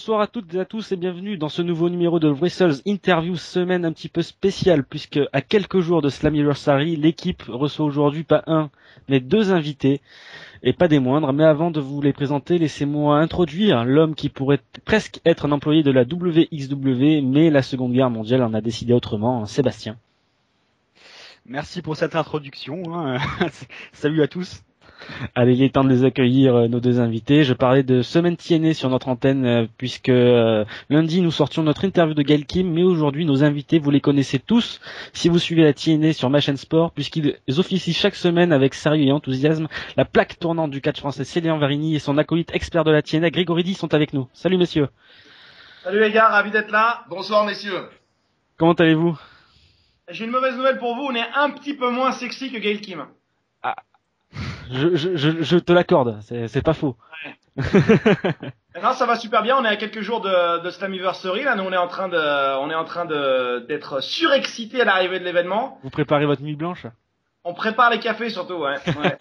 bonsoir à toutes et à tous et bienvenue dans ce nouveau numéro de Wrestles Interview, semaine un petit peu spéciale puisque à quelques jours de Slammiversary, l'équipe reçoit aujourd'hui pas un mais deux invités et pas des moindres. Mais avant de vous les présenter, laissez-moi introduire l'homme qui pourrait presque être un employé de la WXW, mais la Seconde Guerre mondiale en a décidé autrement, Sébastien. Merci pour cette introduction. Salut à tous. Allez, il est temps de les accueillir, nos deux invités. Je parlais de semaine TNA sur notre antenne, puisque lundi nous sortions notre interview de Gail Kim, mais aujourd'hui nos invités, vous les connaissez tous si vous suivez la TNA sur ma chaîne sport, puisqu'ils officient chaque semaine avec sérieux et enthousiasme. La plaque tournante du catch français Célian Varini et son acolyte expert de la TNA Grégory D sont avec nous. Salut messieurs. Salut les gars, ravi d'être là. Bonsoir messieurs. Comment allez-vous? J'ai une mauvaise nouvelle pour vous, on est un petit peu moins sexy que Gail Kim. Ah. Je te l'accorde, c'est pas faux. Ouais. Non, ça va super bien. On est à quelques jours de Slammiversary. Là, nous, on est en train d'être surexcités à l'arrivée de l'événement. Vous préparez votre nuit blanche? On prépare les cafés surtout, ouais.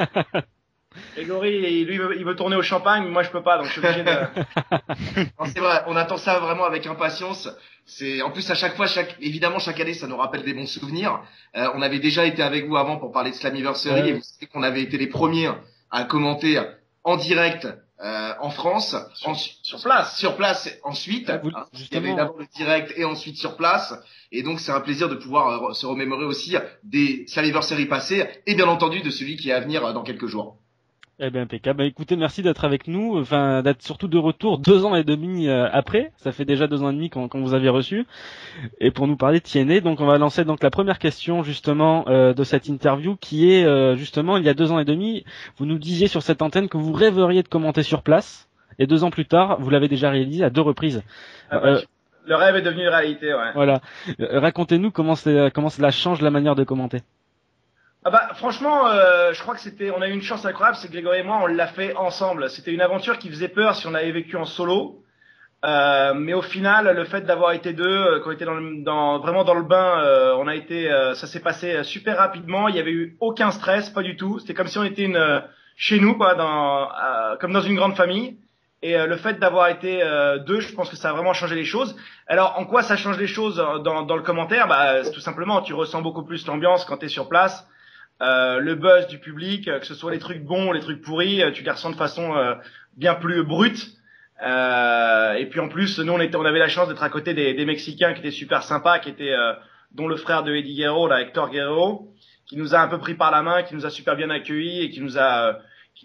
Grégory, lui, il veut tourner au champagne, mais moi, je peux pas, donc je suis obligé de. Non, c'est vrai, on attend ça vraiment avec impatience. En plus à chaque fois, évidemment chaque année, ça nous rappelle des bons souvenirs. On avait déjà été avec vous avant pour parler de Slammiversary et vous savez qu'on avait été les premiers à commenter en direct en France, sur place ensuite. Il y avait d'abord le direct et ensuite sur place. Et donc c'est un plaisir de pouvoir se remémorer aussi des Slammiversary passés et bien entendu de celui qui est à venir dans quelques jours. Eh bien, impeccable. Bah, écoutez, merci d'être avec nous, enfin, d'être surtout de retour 2 ans et demi après. Ça fait déjà 2 ans et demi quand vous avez reçu. Et pour nous parler de TNA, donc on va lancer donc la première question, justement, de cette interview qui est, justement, il y a 2 ans et demi, vous nous disiez sur cette antenne que vous rêveriez de commenter sur place. Et 2 ans plus tard, vous l'avez déjà réalisé à 2 reprises. Le rêve est devenu une réalité, ouais. Voilà. Racontez-nous comment cela change la manière de commenter. Ah bah franchement, je crois que on a eu une chance incroyable, c'est que Grégory et moi on l'a fait ensemble. C'était une aventure qui faisait peur si on l'avait vécu en solo, mais au final, le fait d'avoir été deux, qu'on était vraiment dans le bain, ça s'est passé super rapidement. Il y avait eu aucun stress, pas du tout. C'était comme si on était chez nous, quoi, comme dans une grande famille. Et le fait d'avoir été deux, je pense que ça a vraiment changé les choses. Alors, en quoi ça change les choses dans le commentaire? Bah, c'est tout simplement, tu ressens beaucoup plus l'ambiance quand t'es sur place. Le buzz du public, que ce soit les trucs bons, les trucs pourris, tu les ressens de façon bien plus brute. Et puis en plus, nous on avait la chance d'être à côté des Mexicains qui étaient super sympas, dont le frère de Eddie Guerrero, là, Hector Guerrero, qui nous a un peu pris par la main, qui nous a super bien accueillis et qui nous a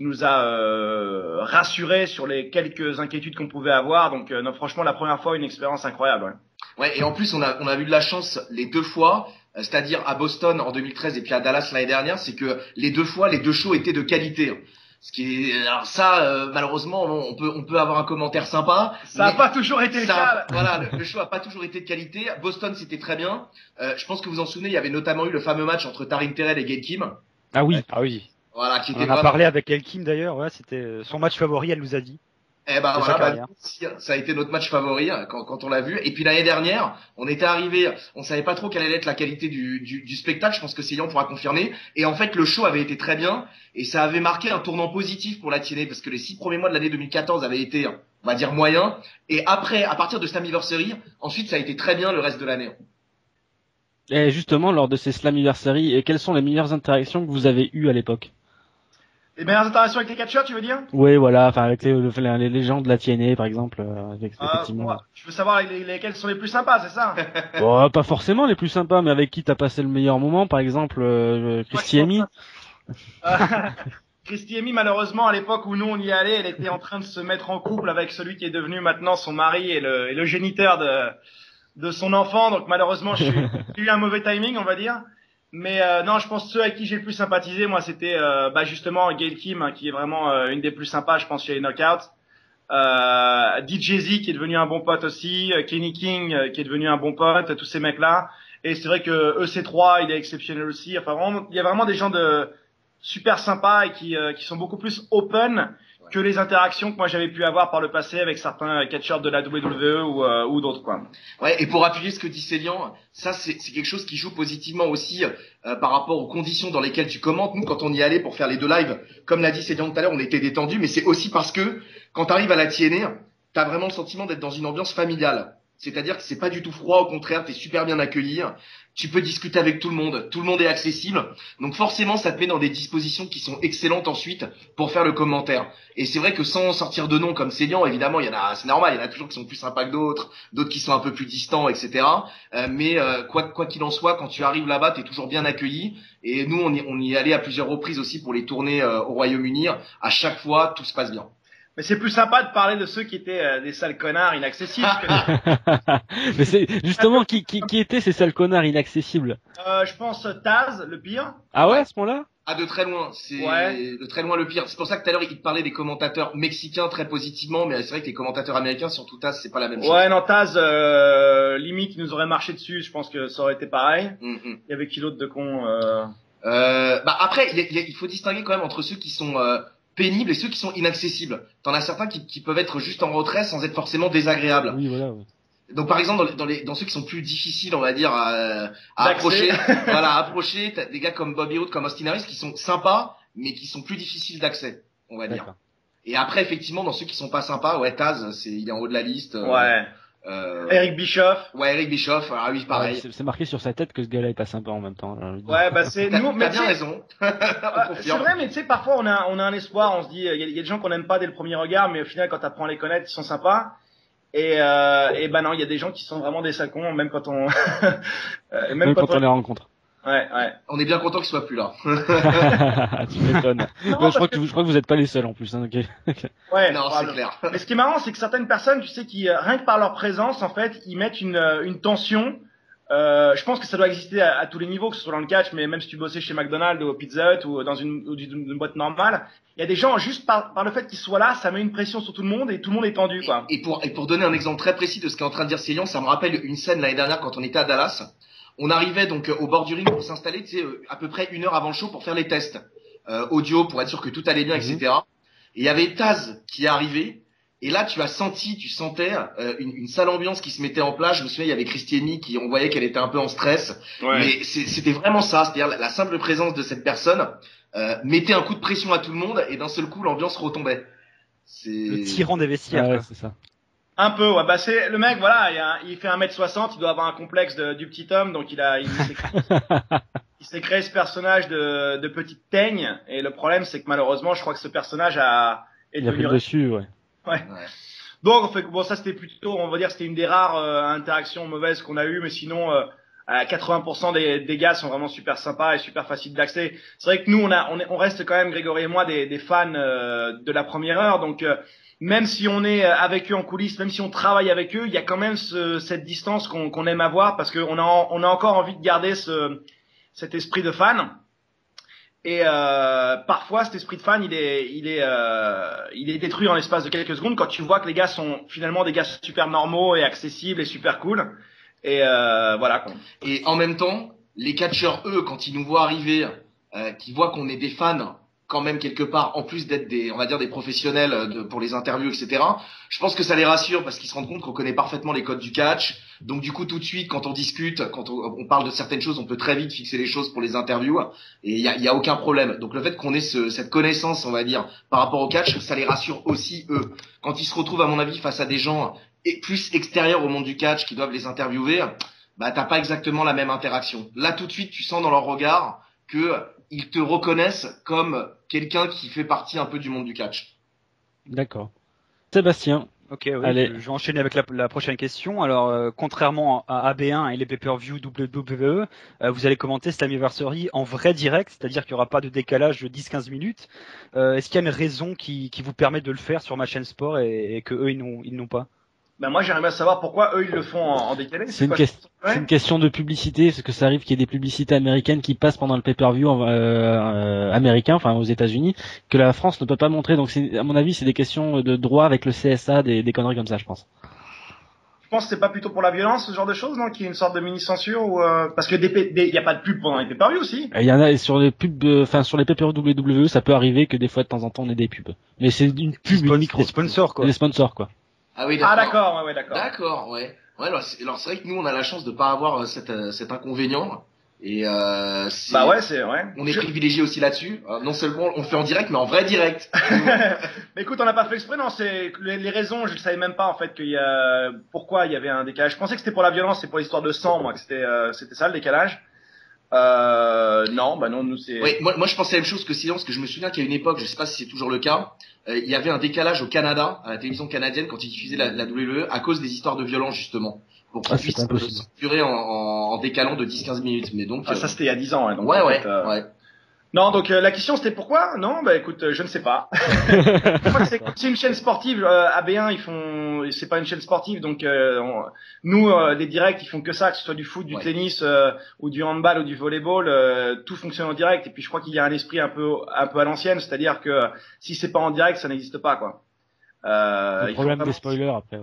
rassurés sur les quelques inquiétudes qu'on pouvait avoir. Donc non, franchement, la première fois, une expérience incroyable. Ouais. Ouais, et en plus on a eu de la chance les deux fois. C'est-à-dire à Boston en 2013 et puis à Dallas l'année dernière, c'est que les deux fois, les deux shows étaient de qualité. Ce qui est, alors ça, malheureusement, on peut avoir un commentaire sympa. Ça n'a pas toujours été le cas. Voilà, le show a pas toujours été de qualité. Boston, c'était très bien. Je pense que vous en souvenez, il y avait notamment eu le fameux match entre Taryn Terrell et Gail Kim. Ah oui. Ah oui. Voilà, qui était on a parlé avec Gail Kim d'ailleurs, ouais, c'était son match favori, elle nous a dit. Eh ben voilà, ça a été notre match favori quand on l'a vu. Et puis l'année dernière, on était arrivé, on savait pas trop quelle allait être la qualité du spectacle. Je pense que Célian pourra confirmer. Et en fait, le show avait été très bien et ça avait marqué un tournant positif pour la TNA parce que les 6 premiers mois de l'année 2014 avaient été, on va dire, moyens. Et après, à partir de Slammiversary, ensuite ça a été très bien le reste de l'année. Et justement, lors de ces Slammiversary, quelles sont les meilleures interactions que vous avez eues à l'époque? Les meilleures interactions avec les catcheurs, tu veux dire? Oui, voilà, enfin avec les gens de la TNA par exemple, effectivement. Je veux savoir lesquels sont les plus sympas, c'est ça? Bon, pas forcément les plus sympas, mais avec qui t'as passé le meilleur moment, par exemple Christy Amy. Christy Amy, malheureusement, à l'époque où nous on y allait, elle était en train de se mettre en couple avec celui qui est devenu maintenant son mari et le géniteur de son enfant. Donc malheureusement, j'ai eu un mauvais timing, on va dire. Mais non, je pense que ceux avec qui j'ai le plus sympathisé, moi, c'était justement Gail Kim, hein, qui est vraiment une des plus sympas, je pense, chez les Knockouts. DJ Z, qui est devenu un bon pote aussi. Kenny King, qui est devenu un bon pote. Tous ces mecs-là. Et c'est vrai que EC3, il est exceptionnel aussi. Enfin, vraiment, il y a vraiment des gens de super sympas et qui sont beaucoup plus open que les interactions que moi j'avais pu avoir par le passé avec certains catcheurs de la WWE ou d'autres, quoi. Ouais, et pour appuyer ce que dit Célian, ça c'est quelque chose qui joue positivement aussi par rapport aux conditions dans lesquelles tu commentes. Nous, quand on y allait pour faire les deux lives, comme l'a dit Célian tout à l'heure, on était détendus, mais c'est aussi parce que quand tu arrives à la TNA, t'as vraiment le sentiment d'être dans une ambiance familiale. C'est-à-dire que c'est pas du tout froid, au contraire, t'es super bien accueilli. Tu peux discuter avec tout le monde est accessible. Donc forcément, ça te met dans des dispositions qui sont excellentes ensuite pour faire le commentaire. Et c'est vrai que sans sortir de nom comme Célian, évidemment, c'est normal, il y en a toujours qui sont plus sympas que d'autres qui sont un peu plus distants, etc. Mais quoi qu'il en soit, quand tu arrives là-bas, t'es toujours bien accueilli. Et nous, on y est allé à plusieurs reprises aussi pour les tournées au Royaume-Uni. À chaque fois, tout se passe bien. Mais c'est plus sympa de parler de ceux qui étaient des sales connards inaccessibles. Mais c'est justement qui étaient ces sales connards inaccessibles. Je pense Taz, le pire. Ah ouais, à ce moment-là? Ah, de très loin, c'est Ouais. de très loin le pire. C'est pour ça que tout à l'heure il te parlait des commentateurs mexicains très positivement, mais c'est vrai que les commentateurs américains, surtout Taz, c'est pas la même chose. Ouais, non, Taz, limite, il nous aurait marché dessus. Je pense que ça aurait été pareil. Il y avait qui d'autre de con Après, il faut distinguer quand même entre ceux qui sont pénibles et ceux qui sont inaccessibles. T'en as certains qui peuvent être juste en retrait sans être forcément désagréables. Oui, voilà. Ouais. Donc par exemple dans ceux qui sont plus difficiles, on va dire à approcher, approcher, t'as des gars comme Bobby Roode, comme Austin Harris qui sont sympas mais qui sont plus difficiles d'accès, on va dire. Et après effectivement dans ceux qui sont pas sympas, ouais, Taz, il est en haut de la liste. Eric Bischoff. Ouais, Eric Bischoff, ah oui, pareil. Ouais, c'est marqué sur sa tête que ce gars-là est pas sympa en même temps. Ouais, bah c'est nous, mais t'as bien raison. C'est vrai, mais tu sais, parfois on a un espoir, on se dit, il y a des gens qu'on n'aime pas dès le premier regard, mais au final, quand t'apprends à les connaître, ils sont sympas. Et ben non, il y a des gens qui sont vraiment des sacons, même quand on, même quand on les rencontre. Ouais. On est bien content qu'ils soient plus là. Tu m'étonnes. Je crois que vous êtes pas les seuls en plus. Hein, okay. Ouais. Non, c'est clair. Mais ce qui est marrant, c'est que certaines personnes, tu sais, qui rien que par leur présence, en fait, ils mettent une tension. Je pense que ça doit exister à tous les niveaux, que ce soit dans le catch, mais même si tu bossais chez McDonald's ou au Pizza Hut ou dans une boîte normale, il y a des gens juste par le fait qu'ils soient là, ça met une pression sur tout le monde et tout le monde est tendu, quoi. Et pour donner un exemple très précis de ce qu'est en train de dire Célian, ça me rappelle une scène l'année dernière quand on était à Dallas. On arrivait donc au bord du ring pour s'installer, tu sais, à peu près 1 heure avant le show pour faire les tests audio, pour être sûr que tout allait bien, etc. Et il y avait Taz qui est arrivé. Et là, tu sentais une sale ambiance qui se mettait en place. Je me souviens, il y avait Christiani on voyait qu'elle était un peu en stress. Ouais. Mais c'était vraiment ça, c'est-à-dire la simple présence de cette personne mettait un coup de pression à tout le monde et d'un seul coup, l'ambiance retombait. Le tyran des vestiaires. Ouais, c'est ça. Un peu, ouais. Bah c'est le mec, voilà, il fait 1m60, il doit avoir un complexe du petit homme, donc il s'est créé ce personnage de petite teigne. Et le problème, c'est que malheureusement, je crois que ce personnage est devenu dessus, ouais. Ouais. Donc ça c'était plutôt, on va dire, c'était une des rares interactions mauvaises qu'on a eues, mais sinon 80% des gars sont vraiment super sympas et super faciles d'accès. C'est vrai que nous on reste quand même, Grégory et moi, des fans de la première heure, donc même si on est avec eux en coulisses, même si on travaille avec eux, il y a quand même cette distance qu'on aime avoir parce qu'on a encore envie de garder cet esprit de fan. Et parfois cet esprit de fan il est détruit en l'espace de quelques secondes quand tu vois que les gars sont finalement des gars super normaux et accessibles et super cool. Et voilà quoi. Et en même temps, les catcheurs, eux, quand ils nous voient arriver, qui voient qu'on est des fans quand même quelque part, en plus d'être on va dire des professionnels pour les interviews, etc. Je pense que ça les rassure parce qu'ils se rendent compte qu'on connaît parfaitement les codes du catch. Donc du coup, tout de suite, quand on discute, quand on parle de certaines choses, on peut très vite fixer les choses pour les interviews et il y a aucun problème. Donc le fait qu'on ait cette connaissance, on va dire, par rapport au catch, ça les rassure aussi eux. Quand ils se retrouvent, à mon avis, face à des gens plus extérieurs au monde du catch qui doivent les interviewer, bah t'as pas exactement la même interaction. Là, tout de suite, tu sens dans leur regard que ils te reconnaissent comme quelqu'un qui fait partie un peu du monde du catch. D'accord. Sébastien. Ok, oui, je vais enchaîner avec la prochaine question. Alors, contrairement à AB1 et les pay-per-view WWE, vous allez commenter Slammiversary en vrai direct, c'est-à-dire qu'il n'y aura pas de décalage de 10-15 minutes. Est-ce qu'il y a une raison qui vous permet de le faire sur ma chaîne sport et que eux ils n'ont pas? Ben moi j'aimerais bien savoir pourquoi eux ils le font en décalé. C'est une question de publicité, parce que ça arrive qu'il y ait des publicités américaines qui passent pendant le pay-per-view américain, enfin aux États-Unis, que la France ne peut pas montrer. Donc à mon avis c'est des questions de droit avec le CSA, des conneries comme ça, je pense. Je pense que c'est pas plutôt pour la violence, ce genre de choses, non, qu'il y ait une sorte de mini censure ou parce que il y a pas de pub pendant les pay-per-view aussi. Il y en a sur les pubs, sur les pay-per-view WWE, ça peut arriver que des fois de temps en temps on ait des pubs, mais c'est une pub micro. Des sponsors quoi. Des sponsors quoi. Ah oui, d'accord. Ah, d'accord, ouais. D'accord, ouais. Ouais, alors c'est vrai que nous on a la chance de pas avoir cet inconvénient. Et bah ouais, c'est ouais. On est privilégié aussi là-dessus. Non seulement on le fait en direct, mais en vrai direct. Mais écoute, on n'a pas fait exprès, non. C'est les raisons, je ne savais même pas en fait pourquoi il y avait un décalage. Je pensais que c'était pour la violence, c'est pour l'histoire de sang, moi, que c'était ça le décalage. Non, bah non, nous c'est. Oui, moi je pensais la même chose que Silence, que je me souviens qu'à une époque, je sais pas si c'est toujours le cas, il y avait un décalage au Canada, à la télévision canadienne, quand ils diffusaient la WWE, à cause des histoires de violence justement, pour qu'ils puissent se durer en décalant de 10-15 minutes. Mais donc. Ça c'était il y a 10 ans, hein, donc. Ouais. Non, donc la question c'était pourquoi? Non, bah écoute, je ne sais pas. Je crois que c'est une chaîne sportive. AB1, c'est pas une chaîne sportive, donc nous, des directs, ils font que ça, que ce soit du foot, du tennis ou du handball ou du volleyball, tout fonctionne en direct. Et puis je crois qu'il y a un esprit un peu à l'ancienne, c'est-à-dire que si c'est pas en direct, ça n'existe pas, quoi. Le problème des spoilers après,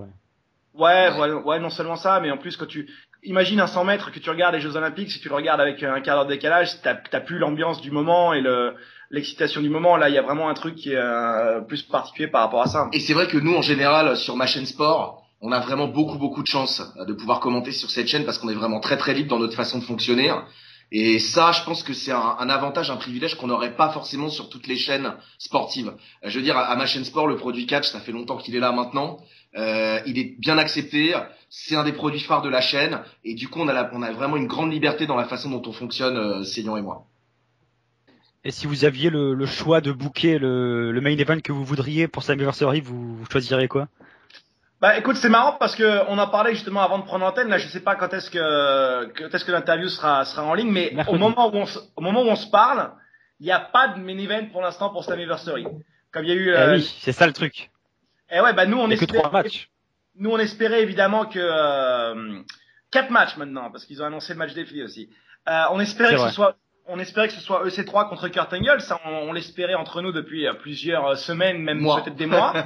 Ouais, non seulement ça, mais en plus imagine un 100 mètres que tu regardes les Jeux Olympiques, si tu le regardes avec un quart d'heure de décalage, t'as plus l'ambiance du moment et l'excitation du moment. Là, il y a vraiment un truc qui est plus particulier par rapport à ça. Et c'est vrai que nous, en général, sur ma chaîne sport, on a vraiment beaucoup de chance de pouvoir commenter sur cette chaîne parce qu'on est vraiment très libre dans notre façon de fonctionner. Et ça, je pense que c'est un avantage, un privilège qu'on n'aurait pas forcément sur toutes les chaînes sportives. Je veux dire, à ma chaîne sport, le produit catch, ça fait longtemps qu'il est là maintenant. Il est bien accepté. C'est un des produits phares de la chaîne. Et du coup, on a vraiment une grande liberté dans la façon dont on fonctionne, Célian et moi. Et si vous aviez le choix de booker le main event que vous voudriez pour Slammiversary, vous choisirez quoi? Bah écoute, c'est marrant parce que on en parlait justement avant de prendre l'antenne. Là, je sais pas quand est-ce que l'interview sera en ligne, mais au moment où on se parle, il n'y a pas de main event pour l'instant pour Slammiversary. Comme il y a eu. Oui, c'est ça le truc. Et ouais, bah nous on espérait. Que 3 matchs. Nous on espérait évidemment que 4 matchs maintenant parce qu'ils ont annoncé le match défilé aussi. On espérait que ce soit EC3 contre Kurt Angle. Ça, on l'espérait entre nous depuis plusieurs semaines, même peut-être des mois.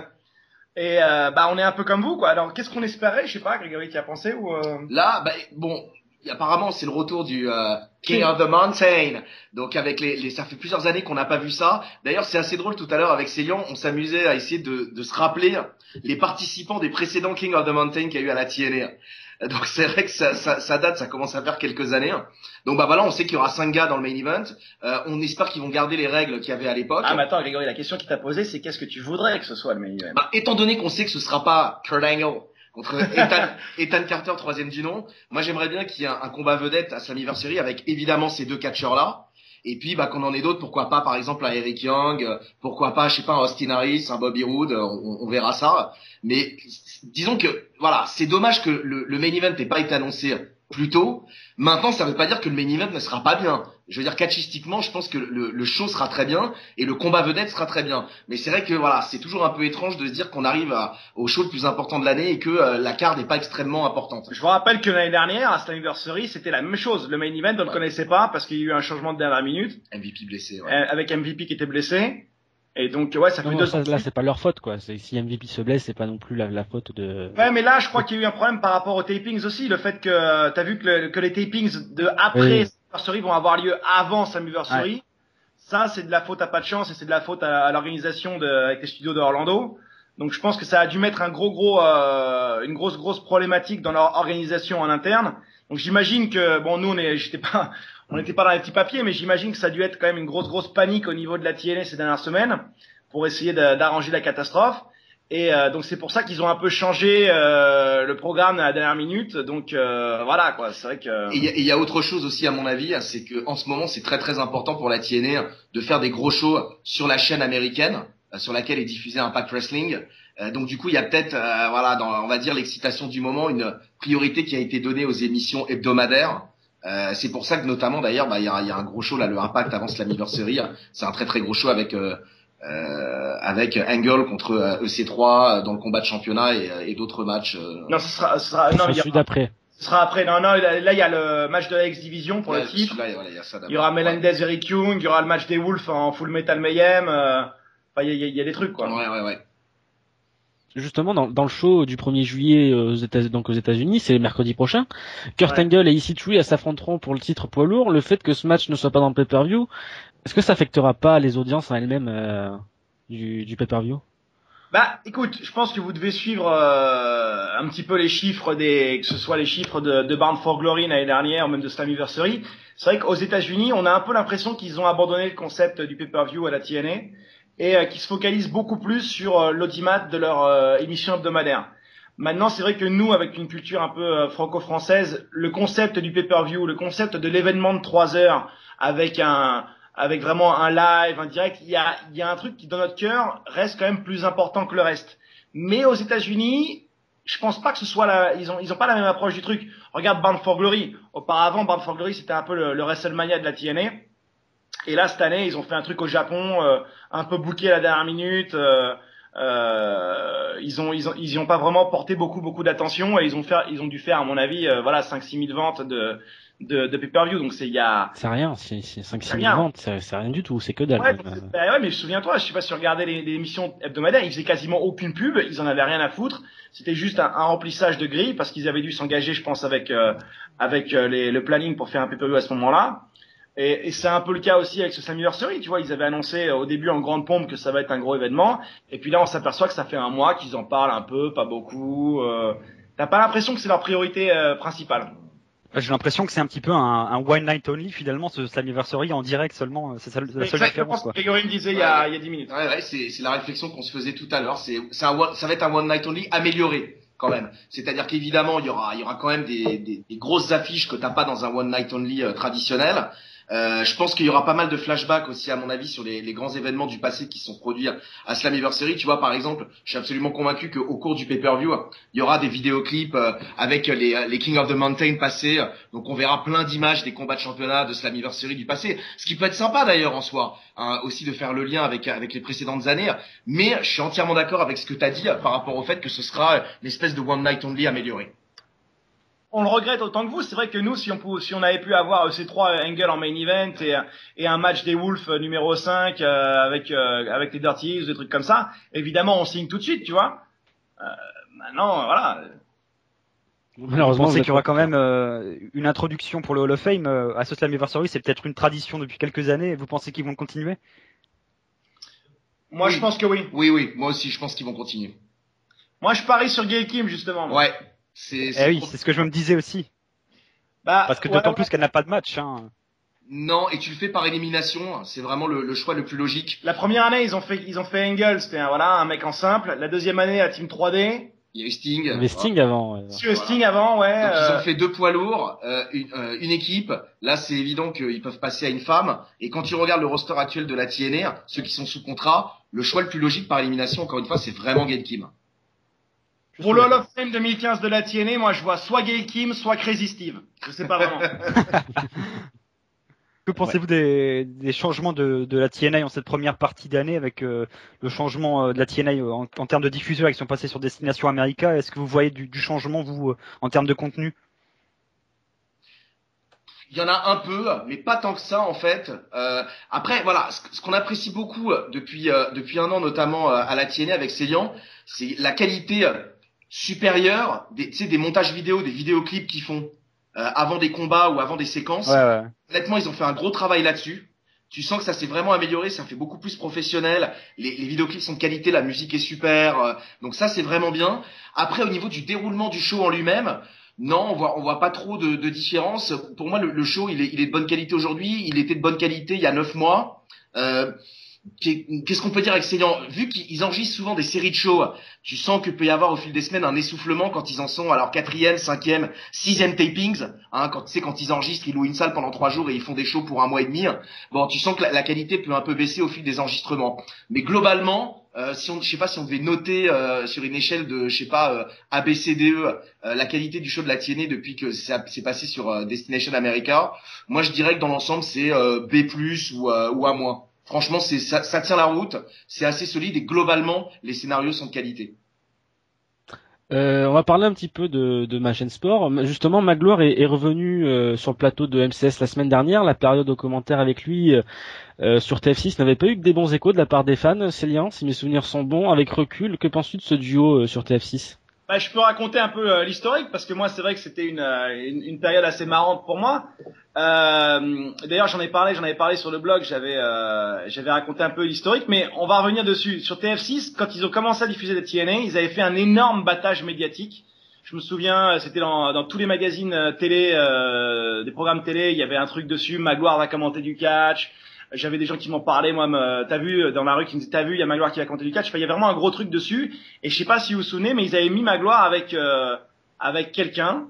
Et on est un peu comme vous, quoi. Alors, qu'est-ce qu'on espérait? Je sais pas, Grégory, qui a pensé ou Là, apparemment, c'est le retour du King of the Mountain. Donc, avec ça fait plusieurs années qu'on n'a pas vu ça. D'ailleurs, c'est assez drôle. Tout à l'heure, avec Célian, on s'amusait à essayer de se rappeler les participants des précédents King of the Mountain qu'il y a eu à la TNA. Donc c'est vrai que ça date, ça commence à faire quelques années. Donc voilà, on sait qu'il y aura 5 gars dans le main event. On espère qu'ils vont garder les règles qu'il y avait à l'époque. Ah mais attends Grégory, la question qu'il t'a posée, c'est qu'est-ce que tu voudrais que ce soit le main event? Étant donné qu'on sait que ce sera pas Kurt Angle contre Ethan Carter, troisième du nom, moi j'aimerais bien qu'il y ait un combat vedette à Slammiversary avec évidemment ces deux catcheurs là. Et puis qu'on en ait d'autres, pourquoi pas par exemple un Eric Young, pourquoi pas, je sais pas, un Austin Harris, un Bobby Roode, on verra ça. Mais disons que voilà, c'est dommage que le main event n'ait pas été annoncé plus tôt. Maintenant, ça veut pas dire que le main event ne sera pas bien. Je veux dire, catchistiquement, je pense que le show sera très bien et le combat vedette sera très bien. Mais c'est vrai que voilà, c'est toujours un peu étrange de se dire qu'on arrive au show le plus important de l'année et que la carte n'est pas extrêmement importante. Je vous rappelle que l'année dernière, à Slammiversary, c'était la même chose. Le main event, on ne connaissait pas parce qu'il y a eu un changement de dernière minute. MVP blessé, avec MVP qui était blessé. Et donc, ouais, ça fait 2 ans. Là, c'est pas leur faute, quoi. Si MVP se blesse, c'est pas non plus la faute de... Ouais, mais là, je crois qu'il y a eu un problème par rapport aux tapings aussi. Le fait que, t'as vu que les tapings de après Slammiversary vont avoir lieu avant Slammiversary. Ouais. Ça, c'est de la faute à pas de chance et c'est de la faute à l'organisation avec les studios de Orlando. Donc, je pense que ça a dû mettre une grosse problématique dans leur organisation en interne. Donc, j'imagine que, bon, nous, on n'était pas dans les petits papiers, mais j'imagine que ça a dû être quand même une grosse panique au niveau de la TNA ces dernières semaines pour essayer d'arranger la catastrophe. Et donc c'est pour ça qu'ils ont un peu changé le programme à la dernière minute. Donc voilà quoi, c'est vrai que. Et il y a autre chose aussi à mon avis, c'est que en ce moment c'est très important pour la TNA de faire des gros shows sur la chaîne américaine sur laquelle est diffusé Impact Wrestling. Donc du coup il y a peut-être on va dire l'excitation du moment, une priorité qui a été donnée aux émissions hebdomadaires. C'est pour ça que notamment d'ailleurs il y a un gros show là, le Impact avant Slammiversary, c'est un très gros show avec Angle contre EC3 dans le combat de championnat et d'autres matchs. Non, ce sera celui d'après. Ce sera après. Non, là il y a le match de la X Division pour le titre. Il y aura Melendez Eric Young, il y aura le match des Wolves en Full Metal Mayhem. Il y a des trucs quoi. Ouais. Justement, dans le show du 1er juillet aux États-Unis, c'est mercredi prochain. Kurt Angle et EC3 s'affronteront pour le titre poids lourd. Le fait que ce match ne soit pas dans le pay-per-view, est-ce que ça affectera pas les audiences en elles-mêmes du pay-per-view? Bah, écoute, je pense que vous devez suivre un petit peu les chiffres que ce soit les chiffres de Bound for Glory l'année dernière ou même de Slammiversary. C'est vrai qu'aux États-Unis, on a un peu l'impression qu'ils ont abandonné le concept du pay-per-view à la TNA et qu'ils se focalisent beaucoup plus sur l'audimat de leur émission hebdomadaire. Maintenant, c'est vrai que nous, avec une culture un peu franco-française, le concept du pay-per-view, le concept de l'événement de 3 heures avec vraiment un live, un direct, il y a un truc qui, dans notre cœur, reste quand même plus important que le reste. Mais aux États-Unis, je pense pas que ce soit ils ont pas la même approche du truc. Regarde Bound for Glory. Auparavant, Bound for Glory, c'était un peu le WrestleMania de la TNA. Et là, cette année, ils ont fait un truc au Japon, un peu booké à la dernière minute. Ils y ont pas vraiment porté beaucoup d'attention et ils ont dû faire, à mon avis, voilà, 5-6 000 ventes de pay-per-view. Donc c'est C'est rien, c'est 5-6 000 rien. ventes, c'est rien du tout, c'est que dalle. Ouais, ouais, mais souviens-toi, je sais pas si tu regardais les émissions hebdomadaires, ils faisaient quasiment aucune pub, ils en avaient rien à foutre. C'était juste un remplissage de grille parce qu'ils avaient dû s'engager, je pense, avec le planning pour faire un pay-per-view à ce moment-là. Et c'est un peu le cas aussi avec ce Slammiversary, tu vois, ils avaient annoncé au début en grande pompe que ça va être un gros événement, et puis là on s'aperçoit que ça fait un mois qu'ils en parlent un peu, pas beaucoup. T'as pas l'impression que c'est leur priorité principale? J'ai l'impression que c'est un petit peu un one night only finalement, ce Slammiversary en direct seulement, c'est ça la seule différence, quoi. Grégory me disait il y a 10 minutes. Ouais, c'est la réflexion qu'on se faisait tout à l'heure. Ça va être un one night only amélioré quand même. C'est-à-dire qu'évidemment il y aura quand même des grosses affiches que t'as pas dans un one night only traditionnel. Je pense qu'il y aura pas mal de flashbacks aussi, à mon avis, sur les grands événements du passé qui sont produits à Slammiversary. Tu vois, par exemple, je suis absolument convaincu qu'au cours du pay-per-view, il y aura des vidéoclips avec les King of the Mountain passés. Donc on verra plein d'images des combats de championnat de Slammiversary du passé. Ce qui peut être sympa d'ailleurs en soi, hein, aussi de faire le lien avec les précédentes années. Mais je suis entièrement d'accord avec ce que tu as dit par rapport au fait que ce sera une espèce de one night only amélioré. On le regrette autant que vous. C'est vrai que nous, si on avait pu avoir ces 3 angles en main event et un match des Wolves numéro 5 avec les Dirty Heels, des trucs comme ça, évidemment, on signe tout de suite, tu vois. Maintenant, voilà. Malheureusement, vous pensez qu'il y aura quand même une introduction pour le Hall of Fame à ce Slammiversary, c'est peut-être une tradition depuis quelques années. Vous pensez qu'ils vont continuer? Moi, oui. Je pense que oui. Oui, moi aussi, je pense qu'ils vont continuer. Moi, je parie sur Gail Kim, justement. Ouais. C'est ce que je me disais aussi. Parce que d'autant plus qu'elle n'a pas de match. Hein. Non, et tu le fais par élimination, c'est vraiment le choix le plus logique. La première année, ils ont fait Engel, c'était un mec en simple. La deuxième année, la Team 3D. Il y a eu Sting. Il y avait Sting avant. Ouais. Sting avant, ouais. Donc ils ont fait 2 poids lourds, une équipe. Là, c'est évident qu'ils peuvent passer à une femme. Et quand tu regardes le roster actuel de la TNA, ceux qui sont sous contrat, le choix le plus logique par élimination, encore une fois, c'est vraiment Gail Kim. Pour le Hall of Fame 2015 de la TNA, moi je vois soit Gail Kim, soit Crazy Steve. Je sais pas vraiment. Que pensez-vous des changements de la TNA en cette première partie d'année avec le changement de la TNA en termes de diffuseurs qui sont passés sur Destination America? Est-ce que vous voyez du changement, vous, en termes de contenu? Il y en a un peu, mais pas tant que ça en fait. Après, voilà, ce qu'on apprécie beaucoup depuis un an, notamment à la TNA avec Célian, c'est la qualité supérieure des montages vidéo, des vidéoclips qu'ils font avant des combats ou avant des séquences. Ouais. Honnêtement, ils ont fait un gros travail là-dessus. Tu sens que ça s'est vraiment amélioré, ça fait beaucoup plus professionnel. Les vidéoclips sont de qualité, la musique est super. Donc ça, c'est vraiment bien. Après, au niveau du déroulement du show en lui-même, non, on voit pas trop de différence. Pour moi, le show, il est de bonne qualité aujourd'hui. Il était de bonne qualité il y a 9 mois. Qu'est-ce qu'on peut dire avec Célian? Vu qu'ils enregistrent souvent des séries de shows, tu sens qu'il peut y avoir au fil des semaines un essoufflement quand ils en sont à leur 4e, 5e, 6e tapings. Hein, quand ils enregistrent, ils louent une salle pendant 3 jours et ils font des shows pour 1 mois et demi. Bon, tu sens que la qualité peut un peu baisser au fil des enregistrements. Mais globalement, je sais pas si on devait noter sur une échelle de, ABCDE, la qualité du show de la TNA depuis que c'est passé sur Destination America, moi je dirais que dans l'ensemble c'est B+ ou A-. Franchement, ça tient la route, c'est assez solide et globalement, les scénarios sont de qualité. On va parler un petit peu de ma chaîne sport. Justement, Magloire est revenu sur le plateau de MCS la semaine dernière. La période aux commentaires avec lui sur TF6 n'avait pas eu que des bons échos de la part des fans. Célian, si mes souvenirs sont bons, avec recul, que penses-tu de ce duo sur TF6? Je peux raconter un peu l'historique parce que moi, c'est vrai que c'était une période assez marrante pour moi. D'ailleurs, j'en avais parlé sur le blog, j'avais raconté un peu l'historique, mais on va revenir dessus. Sur TF6, quand ils ont commencé à diffuser des TNA, ils avaient fait un énorme battage médiatique. Je me souviens, c'était dans tous les magazines télé, des programmes télé, il y avait un truc dessus, Magloire va commenter du catch. J'avais des gens qui m'en parlaient, moi, t'as vu, dans la rue, qui me disaient, t'as vu, il y a Magloire qui va commenter du catch. Enfin, il y a vraiment un gros truc dessus. Et je sais pas si vous vous souvenez, mais ils avaient mis Magloire avec quelqu'un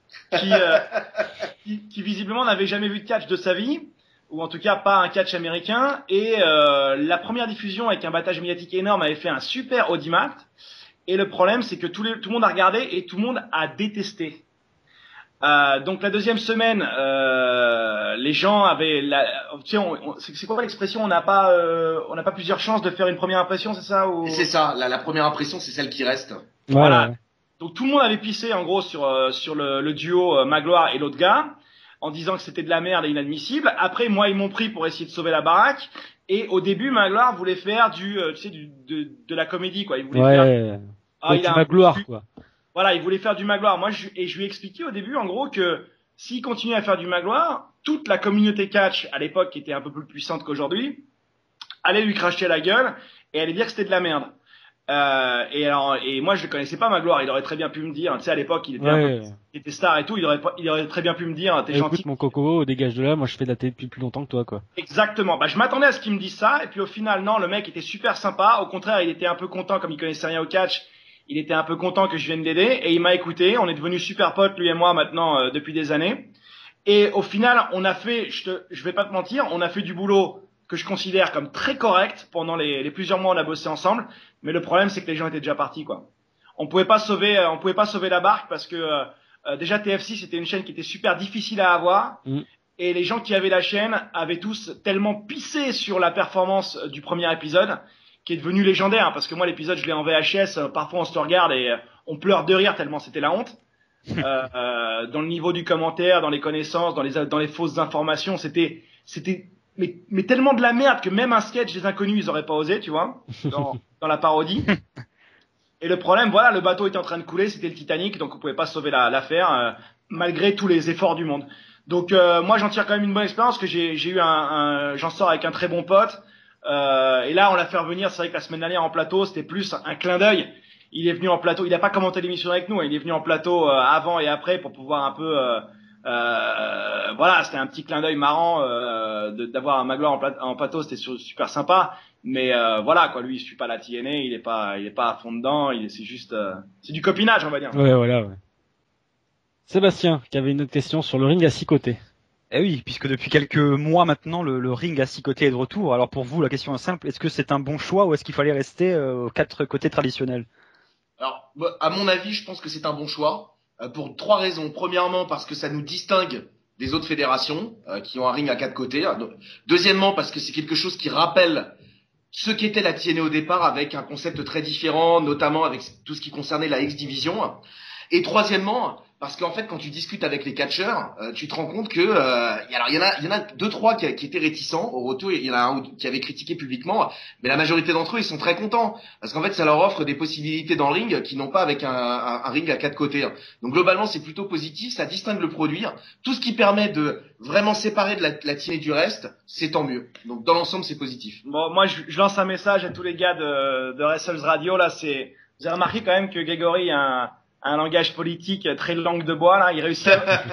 qui visiblement n'avait jamais vu de catch de sa vie, ou en tout cas pas un catch américain. Et la première diffusion avec un battage médiatique énorme avait fait un super audimat. Et le problème, c'est que tout le monde a regardé et tout le monde a détesté. Donc la deuxième semaine, les gens avaient, tu sais, c'est quoi l'expression, on n'a pas plusieurs chances de faire une première impression, c'est ça ou... C'est ça, la première impression, c'est celle qui reste. Voilà. Ouais. Donc tout le monde avait pissé en gros sur le duo Magloire et l'autre gars, en disant que c'était de la merde et inadmissible. Après, moi, ils m'ont pris pour essayer de sauver la baraque. Et au début, Magloire voulait faire de la comédie, quoi. Il voulait faire, il a Magloire, quoi. Voilà, il voulait faire du Magloire. Moi, je lui ai expliqué au début, en gros, que s'il continuait à faire du Magloire, toute la communauté catch, à l'époque, qui était un peu plus puissante qu'aujourd'hui, allait lui cracher la gueule et allait dire que c'était de la merde. Et moi, je le connaissais pas, Magloire. Il aurait très bien pu me dire, tu sais, à l'époque, il était star et tout. Il aurait très bien pu me dire, t'es gentil. Écoute, mon coco, dégage de là. Moi, je fais de la télé depuis plus longtemps que toi, quoi. Exactement. Bah, je m'attendais à ce qu'il me dise ça. Et puis, au final, non, le mec était super sympa. Au contraire, il était un peu content, comme il connaissait rien au catch. Il était un peu content que je vienne l'aider. Et il m'a écouté. On est devenus super potes, lui et moi, maintenant, depuis des années. Et au final, on a fait, je vais pas te mentir, on a fait du boulot que je considère comme très correct pendant les plusieurs mois où on a bossé ensemble. Mais le problème, c'est que les gens étaient déjà partis, quoi. On pouvait pas sauver la barque parce que déjà TF6 c'était une chaîne qui était super difficile à avoir. Et les gens qui avaient la chaîne avaient tous tellement pissé sur la performance du premier épisode, qui est devenu légendaire, hein, parce que moi l'épisode je l'ai en VHS, parfois on se le regarde et on pleure de rire tellement c'était la honte. Dans le niveau du commentaire, dans les connaissances, dans les fausses informations, c'était mais tellement de la merde que même un sketch des Inconnus ils auraient pas osé, tu vois, dans la parodie. Et le problème, voilà, le bateau était en train de couler, c'était le Titanic, donc on pouvait pas sauver l'affaire malgré tous les efforts du monde. Donc moi j'en tire quand même une bonne expérience, que j'ai eu j'en sors avec un très bon pote. Et là on l'a fait revenir, c'est vrai que la semaine dernière en plateau, c'était plus un clin d'œil. Il est venu en plateau, il a pas commenté l'émission avec nous, il est venu en plateau avant et après pour pouvoir un peu voilà, c'était un petit clin d'œil marrant d'avoir un Magloire en plateau, c'était super sympa. Mais voilà quoi, lui il suit pas la TNA, il est pas à fond dedans, c'est juste c'est du copinage, on va dire. Ouais, voilà, ouais. Sébastien, qui avait une autre question sur le ring à 6 côtés. Eh oui, puisque depuis quelques mois maintenant, le ring à 6 côtés est de retour. Alors pour vous, la question est simple, est-ce que c'est un bon choix ou est-ce qu'il fallait rester aux 4 côtés traditionnels? Alors, à mon avis, je pense que c'est un bon choix pour 3 raisons. Premièrement, parce que ça nous distingue des autres fédérations qui ont un ring à 4 côtés. Deuxièmement, parce que c'est quelque chose qui rappelle ce qu'était la TNA au départ, avec un concept très différent, notamment avec tout ce qui concernait la X-Division. Et troisièmement, parce qu'en fait, quand tu discutes avec les catcheurs, tu te rends compte que alors il y en a 2-3 qui étaient réticents au retour. Il y en a un qui avait critiqué publiquement, mais la majorité d'entre eux, ils sont très contents parce qu'en fait, ça leur offre des possibilités dans le ring qu'ils n'ont pas avec un ring à 4 côtés. Donc globalement, c'est plutôt positif, ça distingue le produit. Tout ce qui permet de vraiment séparer de la TNA du reste, c'est tant mieux. Donc dans l'ensemble, c'est positif. Bon, moi je lance un message à tous les gars de Wrestles Radio là. Vous avez remarqué quand même que Grégory a un langage politique très langue de bois là, il réussit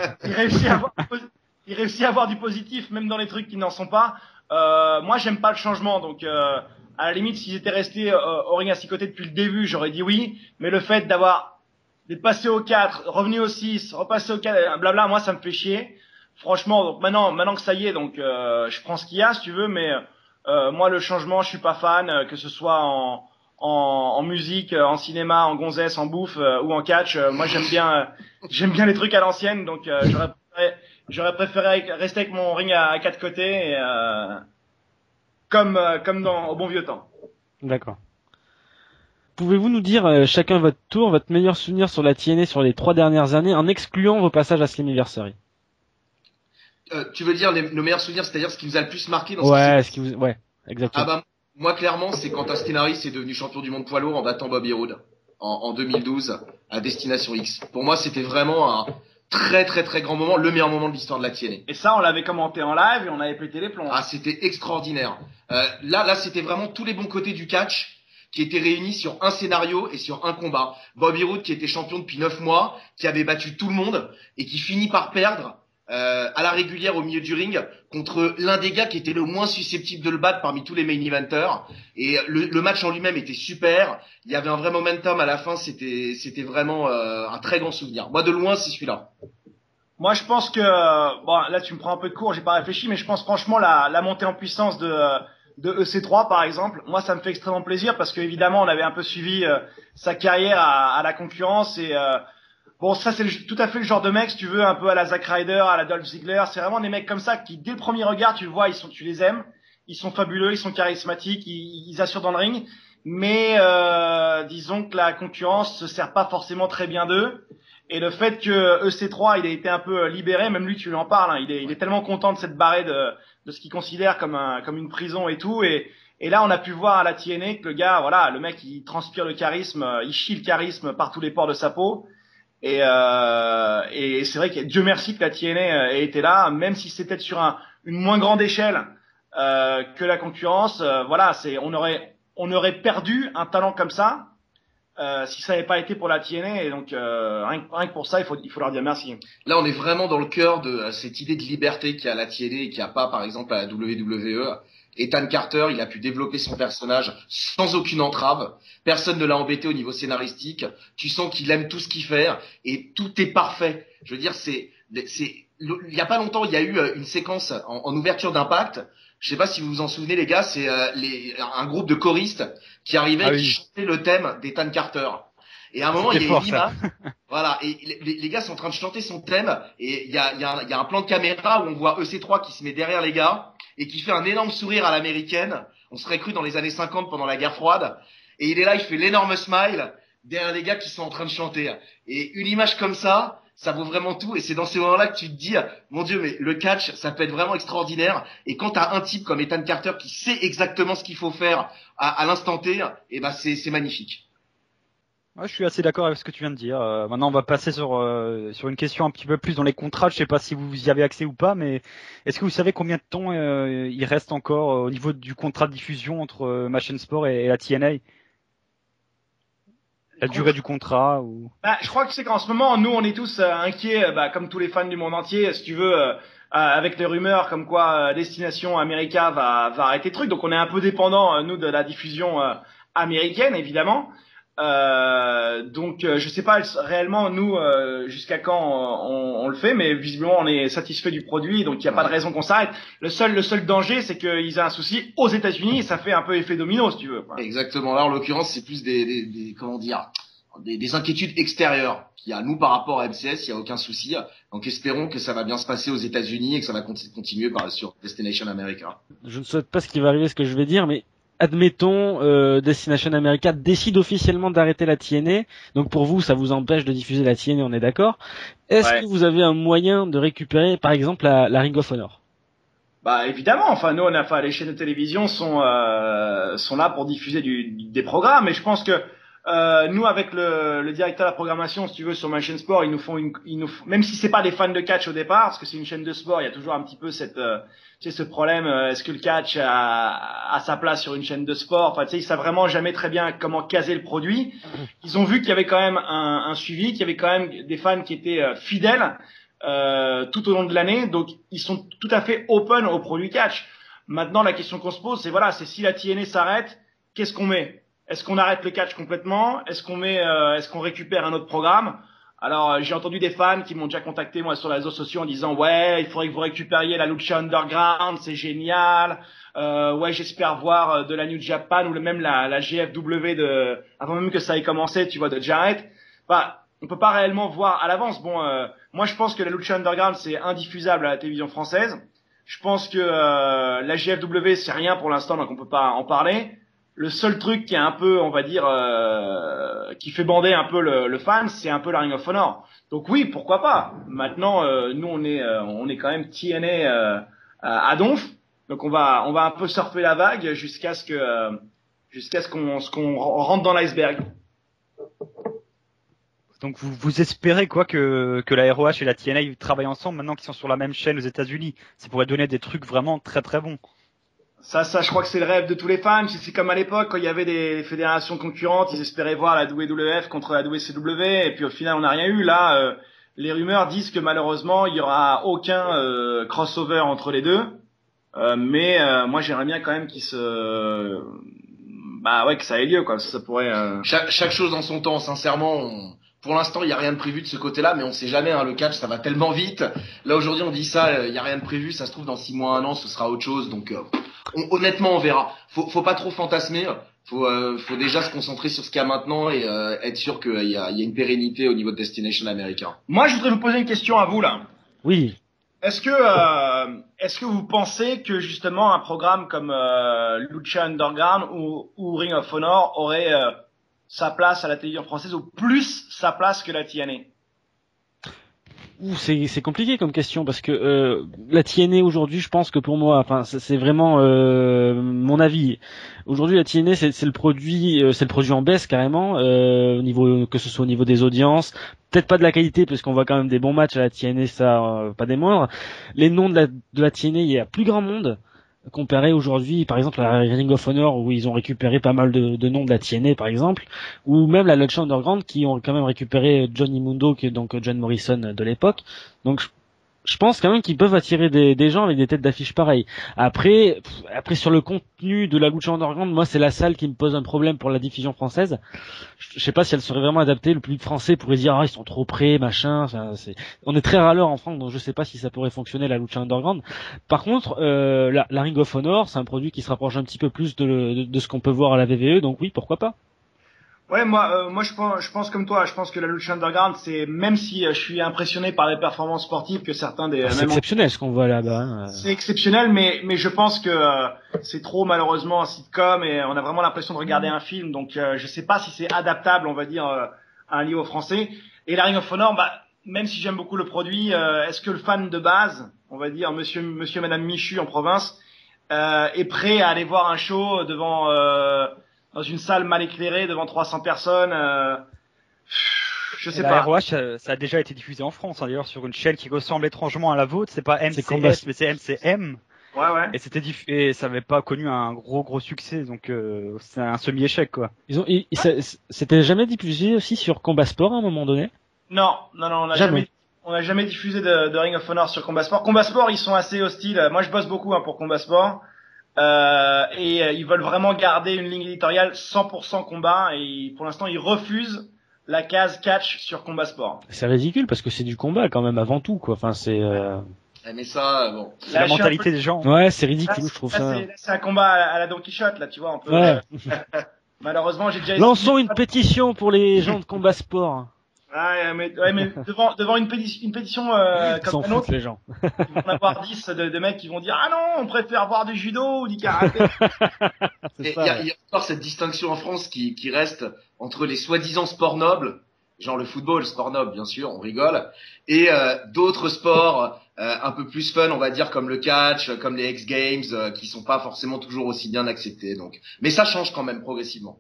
à avoir du positif même dans les trucs qui n'en sont pas. Moi j'aime pas le changement, donc à la limite s'ils étaient restés au ring à 6 côtés depuis le début, j'aurais dit oui, mais le fait d'être passé au 4, revenu au 6, repasser au 4, blabla, moi ça me fait chier. Franchement, donc maintenant que ça y est, donc je prends ce qu'il y a si tu veux, mais moi le changement, je suis pas fan, que ce soit en musique, en cinéma, en gonzesse, en bouffe ou en catch. Moi j'aime bien les trucs à l'ancienne, donc j'aurais préféré rester avec mon ring à 4 côtés et, comme au bon vieux temps. D'accord. Pouvez-vous nous dire chacun à votre tour votre meilleur souvenir sur la TNA sur les 3 dernières années en excluant vos passages à Slammiversary? Tu veux dire nos meilleurs souvenirs, c'est-à-dire ce qui vous a le plus marqué dans ouais, exactement. Ah bah moi clairement, c'est quand Austin Aries est devenu champion du monde poids lourd en battant Bobby Roode en 2012 à Destination X. Pour moi, c'était vraiment très très très grand moment, le meilleur moment de l'histoire de la TNA. Et ça, on l'avait commenté en live et on avait pété les plombs. Ah, c'était extraordinaire. Là, c'était vraiment tous les bons côtés du catch qui étaient réunis sur un scénario et sur un combat. Bobby Roode, qui était champion depuis 9 mois, qui avait battu tout le monde et qui finit par perdre à la régulière au milieu du ring contre l'un des gars qui était le moins susceptible de le battre parmi tous les main eventers. Et le match en lui-même était super. Il y avait un vrai momentum à la fin. C'était vraiment un très grand souvenir. Moi, de loin, c'est celui-là. Moi, je pense que bon, là, tu me prends un peu de cours, j'ai pas réfléchi, mais je pense franchement la montée en puissance de EC3 par exemple, moi ça me fait extrêmement plaisir parce que évidemment on avait un peu suivi sa carrière à la concurrence et bon ça c'est tout à fait le genre de mec si tu veux un peu à la Zack Ryder, à la Dolph Ziggler, c'est vraiment des mecs comme ça qui dès le premier regard tu le vois tu les aimes, ils sont fabuleux, ils sont charismatiques, ils assurent dans le ring, mais disons que la concurrence se sert pas forcément très bien d'eux. Et le fait que EC3 il a été un peu libéré, même lui tu lui en parles, hein, il est tellement content de s'être barré de ce qu'il considère comme une prison et tout. Et là on a pu voir à la TNA que le gars, voilà, le mec il transpire le charisme, il chie le charisme par tous les pores de sa peau. Et c'est vrai que Dieu merci que la TNA ait été là, même si c'était sur une moins grande échelle que la concurrence. Voilà, on aurait perdu un talent comme ça. Si ça n'avait pas été pour la TNA, et donc rien que pour ça, il faut leur dire merci. Là, on est vraiment dans le cœur de cette idée de liberté qu'il y a à la TNA et qu'il n'y a pas, par exemple, à la WWE. Ethan Carter, il a pu développer son personnage sans aucune entrave. Personne ne l'a embêté au niveau scénaristique. Tu sens qu'il aime tout ce qu'il fait et tout est parfait. Je veux dire, il y a pas longtemps, il y a eu une séquence en ouverture d'Impact. Je sais pas si vous vous en souvenez, les gars, c'est un groupe de choristes qui arrivait qui chantait le thème d'Ethan Carter. Et à un moment, il y a une image, voilà, et les gars sont en train de chanter son thème, et il y a un plan de caméra où on voit EC3 qui se met derrière les gars et qui fait un énorme sourire à l'américaine. On serait cru dans les années 50 pendant la guerre froide. Et il est là, il fait l'énorme smile derrière les gars qui sont en train de chanter. Et une image comme ça vaut vraiment tout. Et c'est dans ces moments-là que tu te dis, mon Dieu, mais le catch, ça peut être vraiment extraordinaire. Et quand t'as un type comme Ethan Carter qui sait exactement ce qu'il faut faire à l'instant T, et ben c'est magnifique. Ouais, je suis assez d'accord avec ce que tu viens de dire. Maintenant, on va passer sur une question un petit peu plus dans les contrats. Je sais pas si vous y avez accès ou pas, mais est-ce que vous savez combien de temps il reste encore au niveau du contrat de diffusion entre ma chaîne sport et la TNA? La durée du contrat ou... Je crois que c'est qu'en ce moment, nous, on est tous inquiets, comme tous les fans du monde entier, si tu veux, avec les rumeurs comme quoi Destination America va arrêter le truc. Donc, on est un peu dépendant, nous, de la diffusion américaine, évidemment. Donc, je sais pas réellement, nous, jusqu'à quand on le fait, mais visiblement, on est satisfait du produit, donc il n'y a pas de raison qu'on s'arrête. Le seul danger, c'est qu'ils aient un souci aux États-Unis, et ça fait un peu effet domino, si tu veux. Exactement. Là, en l'occurrence, c'est plus comment dire, des inquiétudes extérieures qu'il y a. Nous, par rapport à MCS, il n'y a aucun souci. Donc, espérons que ça va bien se passer aux États-Unis et que ça va continuer sur Destination America. Je ne souhaite pas ce qui va arriver, ce que je vais dire, mais admettons, Destination America décide officiellement d'arrêter la TNA. Donc pour vous, ça vous empêche de diffuser la TNA, on est d'accord. Est-ce que vous avez un moyen de récupérer, par exemple, la Ring of Honor? Évidemment. Enfin, nous, les chaînes de télévision sont là pour diffuser des programmes. Et je pense que nous, avec le directeur de la programmation, si tu veux, sur ma chaîne sport, ils nous font même si c'est pas des fans de catch au départ, parce que c'est une chaîne de sport, il y a toujours un petit peu ce problème. Est-ce que le catch a sa place sur une chaîne de sport? Enfin, tu sais, ils savent vraiment jamais très bien comment caser le produit. Ils ont vu qu'il y avait quand même un suivi, qu'il y avait quand même des fans qui étaient fidèles tout au long de l'année, donc ils sont tout à fait open au produit catch. Maintenant, la question qu'on se pose, c'est si la TNA s'arrête, qu'est-ce qu'on met? Est-ce qu'on arrête le catch complètement? Est-ce qu'on récupère un autre programme? Alors, j'ai entendu des fans qui m'ont déjà contacté, moi, sur les réseaux sociaux en disant, ouais, il faudrait que vous récupériez la Lucha Underground, c'est génial. Ouais, j'espère voir de la New Japan ou même la GFW avant même que ça ait commencé, tu vois, de Jarrett. On peut pas réellement voir à l'avance. Bon, moi, je pense que la Lucha Underground, c'est indiffusable à la télévision française. Je pense que la GFW, c'est rien pour l'instant, donc on peut pas en parler. Le seul truc qui est un peu, on va dire, qui fait bander un peu le fan, c'est un peu la Ring of Honor. Donc oui, pourquoi pas. Maintenant, nous on est quand même TNA à donf. Donc on va un peu surfer la vague jusqu'à ce qu'on rentre dans l'iceberg. Donc vous espérez quoi que la ROH et la TNA travaillent ensemble maintenant qu'ils sont sur la même chaîne aux États-Unis. Ça pourrait donner des trucs vraiment très très bons. Ça, je crois que c'est le rêve de tous les fans. C'est comme à l'époque, quand il y avait des fédérations concurrentes, ils espéraient voir la WWF contre la WCW, et puis au final, on n'a rien eu. Là, les rumeurs disent que malheureusement, il y aura aucun crossover entre les deux. Mais moi, j'aimerais bien quand même que ça ait lieu, quoi. Ça pourrait. Chaque chose en son temps, sincèrement. Pour l'instant, il n'y a rien de prévu de ce côté-là, mais on sait jamais, hein, le catch, ça va tellement vite. Là, aujourd'hui, on dit ça, il n'y a rien de prévu, ça se trouve, dans 6 mois, 1 an, ce sera autre chose. Donc, honnêtement, on verra. Faut pas trop fantasmer. Faut déjà se concentrer sur ce qu'il y a maintenant et être sûr qu'il y a une pérennité au niveau de Destination America. Moi, je voudrais vous poser une question à vous, là. Oui. Est-ce que vous pensez que justement un programme comme Lucha Underground ou Ring of Honor aurait sa place à la télévision française, ou plus sa place que la TNA? C'est compliqué comme question parce que la TNA aujourd'hui, je pense que pour moi, enfin c'est vraiment mon avis. Aujourd'hui, la TNA c'est le produit en baisse carrément au niveau, que ce soit au niveau des audiences, peut-être pas de la qualité parce qu'on voit quand même des bons matchs à la TNA, ça pas des moindres. Les noms de la TNA, il y a plus grand monde comparé aujourd'hui, par exemple, à Ring of Honor, où ils ont récupéré pas mal de noms de la TNA, par exemple, ou même la Lucha Underground, qui ont quand même récupéré Johnny Mundo, qui est donc John Morrison de l'époque. Donc, je pense quand même qu'ils peuvent attirer des gens avec des têtes d'affiche pareilles. Après sur le contenu de la Lucha Underground, moi c'est la salle qui me pose un problème pour la diffusion française. Je sais pas si elle serait vraiment adaptée. Le public français pourrait dire ils sont trop près, machin. Enfin, on est très râleur en France, donc je sais pas si ça pourrait fonctionner la Lucha Underground. Par contre, la Ring of Honor, c'est un produit qui se rapproche un petit peu plus de ce qu'on peut voir à la WWE, donc oui, pourquoi pas. Ouais, moi je pense comme toi. Je pense que la Lucha Underground, c'est, même si je suis impressionné par les performances sportives que certains des. C'est exceptionnel ce qu'on voit là-bas. Hein. C'est exceptionnel, mais je pense que c'est trop malheureusement un sitcom et on a vraiment l'impression de regarder un film. Donc je sais pas si c'est adaptable, on va dire, à un niveau français. Et la Ring of Honor, même si j'aime beaucoup le produit, est-ce que le fan de base, on va dire monsieur madame Michu en province, est prêt à aller voir un show devant dans une salle mal éclairée devant 300 personnes? Je sais pas. La ROH, ça a déjà été diffusé en France, hein, d'ailleurs, sur une chaîne qui ressemble étrangement à la vôtre. C'est pas MCS, mais c'est MCM. Ouais. Et ça avait pas connu un gros succès, donc c'est un semi-échec, quoi. C'était jamais diffusé aussi sur Combat Sport à un moment donné? Non, on n'a jamais diffusé de Ring of Honor sur Combat Sport. Combat Sport, ils sont assez hostiles. Moi, je bosse beaucoup pour Combat Sport. Ils veulent vraiment garder une ligne éditoriale 100% combat, et pour l'instant ils refusent la case catch sur Combat Sport. C'est ridicule parce que c'est du combat quand même avant tout, quoi. Enfin c'est. Mais ça, bon. C'est la mentalité des gens. Ouais, c'est ridicule, je trouve ça. C'est un combat à la Don Quichotte, là, tu vois. On peut. Ouais. Malheureusement, j'ai déjà. Lançons une pétition pour les gens de Combat Sport. Mais devant une pétition comme la nôtre, les gens. ils vont en avoir 10 de mecs qui vont dire ah non, on préfère voir du judo ou du karaté. Il y a encore cette distinction en France qui reste entre les soi-disant sports nobles, genre le football, sport noble bien sûr, on rigole, et d'autres sports un peu plus fun, on va dire, comme le catch, comme les X Games, qui sont pas forcément toujours aussi bien acceptés. Donc, mais ça change quand même progressivement.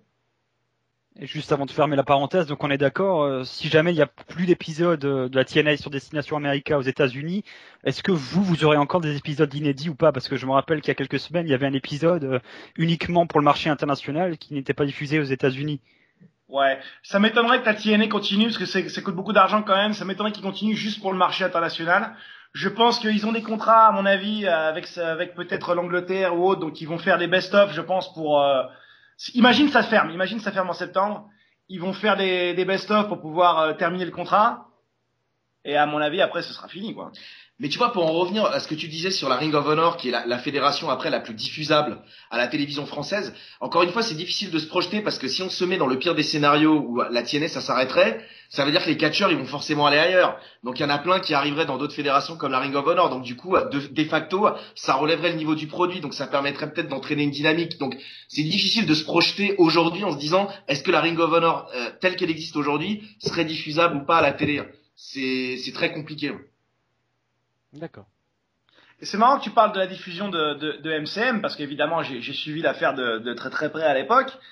Et juste avant de fermer la parenthèse, donc on est d'accord, si jamais il n'y a plus d'épisodes de la TNA sur Destination America aux États-Unis, est-ce que vous aurez encore des épisodes inédits ou pas? Parce que je me rappelle qu'il y a quelques semaines, il y avait un épisode uniquement pour le marché international qui n'était pas diffusé aux États-Unis. Ouais, ça m'étonnerait que la TNA continue, parce que ça coûte beaucoup d'argent quand même. Ça m'étonnerait qu'ils continuent juste pour le marché international. Je pense qu'ils ont des contrats, à mon avis, avec peut-être l'Angleterre ou autre, donc ils vont faire des best-of, je pense, pour. Imagine ça ferme en septembre. Ils vont faire des best-of pour pouvoir terminer le contrat. Et à mon avis, après, ce sera fini, quoi. Mais tu vois, pour en revenir à ce que tu disais sur la Ring of Honor, qui est la fédération après la plus diffusable à la télévision française, encore une fois, c'est difficile de se projeter parce que si on se met dans le pire des scénarios où la TNA, ça s'arrêterait, ça veut dire que les catcheurs, ils vont forcément aller ailleurs. Donc il y en a plein qui arriveraient dans d'autres fédérations comme la Ring of Honor. Donc du coup, de facto, ça relèverait le niveau du produit. Donc ça permettrait peut-être d'entraîner une dynamique. Donc c'est difficile de se projeter aujourd'hui en se disant, est-ce que la Ring of Honor, telle qu'elle existe aujourd'hui, serait diffusable ou pas à la télé? C'est très compliqué. D'accord. Et c'est marrant que tu parles de la diffusion de MCM, parce qu'évidemment j'ai suivi l'affaire de très très près à l'époque.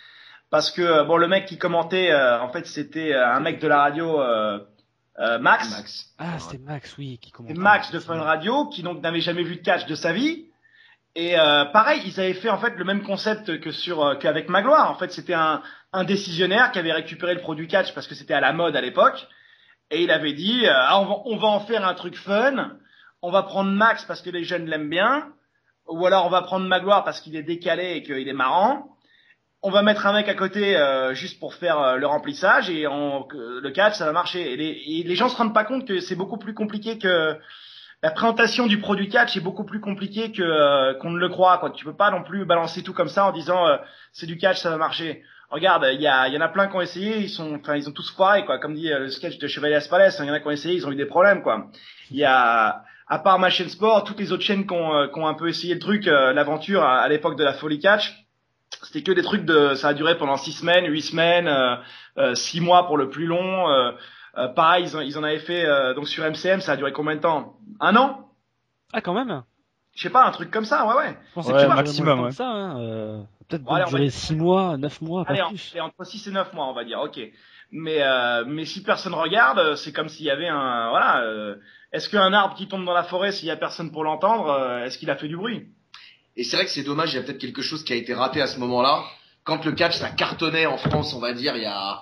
parce que bon, le mec qui commentait, en fait, c'était un mec de la radio, Max. Ah, c'était Max, oui, qui commentait. C'est Max de Fun Radio, qui donc n'avait jamais vu de catch de sa vie. Et pareil, ils avaient fait en fait le même concept que qu'avec Magloire. En fait, c'était un décisionnaire qui avait récupéré le produit catch parce que c'était à la mode à l'époque. Et il avait dit, on va en faire un truc fun. On va prendre Max parce que les jeunes l'aiment bien. Ou alors on va prendre Magloire parce qu'il est décalé et qu'il est marrant. On va mettre un mec à côté juste pour faire le remplissage et le catch ça va marcher. Et les gens se rendent pas compte que c'est beaucoup plus compliqué que la présentation du produit catch est beaucoup plus compliquée que qu'on ne le croit, quoi. Tu peux pas non plus balancer tout comme ça en disant c'est du catch, ça va marcher. Regarde, il y en a plein qui ont essayé, ils ont tous foiré, quoi. Comme dit le sketch de Chevalier Aspalès, il y en a qui ont essayé, ils ont eu des problèmes, quoi. Il y a, à part ma chaîne sport, toutes les autres chaînes qui ont un peu essayé le truc, l'aventure à l'époque de la folie catch, c'était que des trucs ça a duré pendant 6 semaines, 8 semaines, 6 mois pour le plus long. Pareil, ils en avaient fait donc sur MCM, ça a duré combien de temps? 1 an? Ah, quand même. Je sais pas, un truc comme ça, ouais. Je pensais Ouais, que tu maximum, comme ouais. ça, hein. Peut-être Bon, allez, on va durer dire 6 mois, 9 mois, allez, pas plus. entre 6 et 9 mois, on va dire, ok. Mais si personne regarde, c'est comme s'il y avait voilà. Est-ce qu'un arbre qui tombe dans la forêt, s'il y a personne pour l'entendre, est-ce qu'il a fait du bruit? Et c'est vrai que c'est dommage, il y a peut-être quelque chose qui a été raté à ce moment-là. Quand le catch, ça cartonnait en France, on va dire, il y a,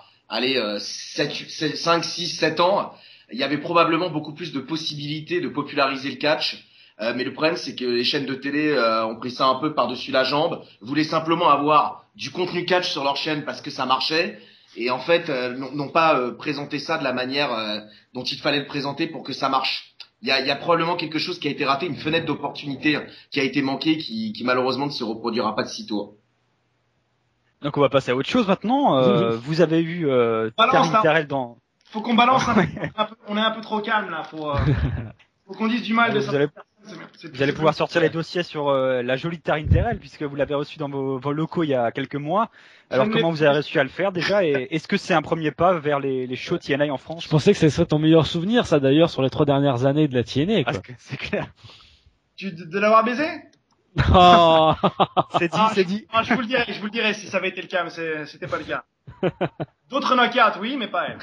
5, 6, 7 ans, il y avait probablement beaucoup plus de possibilités de populariser le catch. Mais le problème, c'est que les chaînes de télé ont pris ça un peu par-dessus la jambe, voulaient simplement avoir du contenu catch sur leur chaîne parce que ça marchait, et en fait, n'ont pas présenté ça de la manière dont il fallait le présenter pour que ça marche. Il y a probablement quelque chose qui a été raté, une fenêtre d'opportunité qui a été manquée, qui malheureusement ne se reproduira pas de sitôt. Donc on va passer à autre chose maintenant. Vous avez eu Balance, Karim Terrell dans... Faut qu'on balance un peu. On est un peu trop calme là. Faut qu'on dise du mal de Vous ça. allez- Vous allez pouvoir sortir les dossiers sur la jolie Tarine Terrell, puisque vous l'avez reçu dans vos locaux il y a quelques mois. Alors comment vous avez réussi à le faire déjà, et est-ce que c'est un premier pas vers les shows TNA en France? Je pensais que ce serait ton meilleur souvenir, ça d'ailleurs, sur les 3 dernières années de la TNA, quoi. C'est clair. De l'avoir baisé? Oh. C'est dit. Je vous le dirai si ça avait été le cas, mais c'était pas le cas. D'autres knockouts, oui, mais pas elle.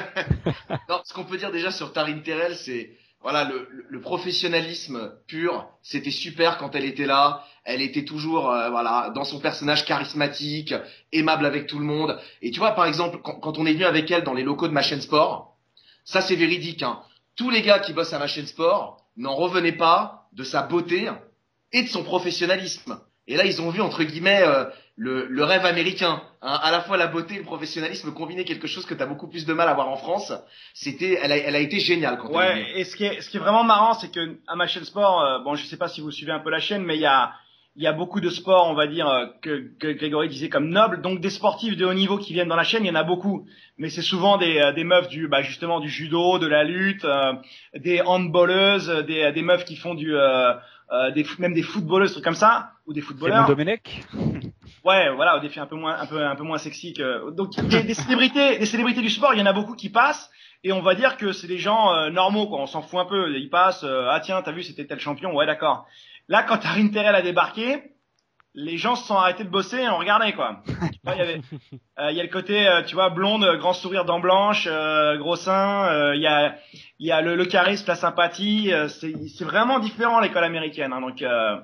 Non, ce qu'on peut dire déjà sur Tarine Terrell, c'est voilà le professionnalisme pur. C'était super quand elle était là. Elle était toujours voilà dans son personnage charismatique, aimable avec tout le monde. Et tu vois, par exemple, quand on est venu avec elle dans les locaux de ma chaîne sport, ça c'est véridique, hein. Tous les gars qui bossent à ma chaîne sport n'en revenaient pas de sa beauté et de son professionnalisme. Et là, ils ont vu, entre guillemets, le rêve américain. Hein. À la fois la beauté et le professionnalisme combinés, quelque chose que tu as beaucoup plus de mal à voir en France. Elle a été géniale quand elle est venue. Ouais, et ce qui est vraiment marrant, c'est que à ma chaîne sport, bon, je sais pas si vous suivez un peu la chaîne, mais il y a beaucoup de sports, on va dire, que Grégory disait comme nobles. Donc des sportifs de haut niveau qui viennent dans la chaîne, il y en a beaucoup. Mais c'est souvent des meufs justement du judo, de la lutte, des handballeuses, des meufs qui font même des footballeuses, trucs comme ça, ou des footballeurs. Domenech. Ouais, voilà, au défi un peu moins sexy que. Donc des célébrités du sport, il y en a beaucoup qui passent. Et on va dire que c'est des gens normaux, quoi. On s'en fout un peu. Ils passent. Ah tiens, t'as vu, c'était tel champion. Ouais, d'accord. Là, quand Tarine Terrell a débarqué, les gens se sont arrêtés de bosser et ont regardé, quoi. Tu vois, il y a le côté, tu vois, blonde, grand sourire, dents blanches, gros seins. Il y a le charisme, la sympathie. C'est vraiment différent l'école américaine. Hein, donc,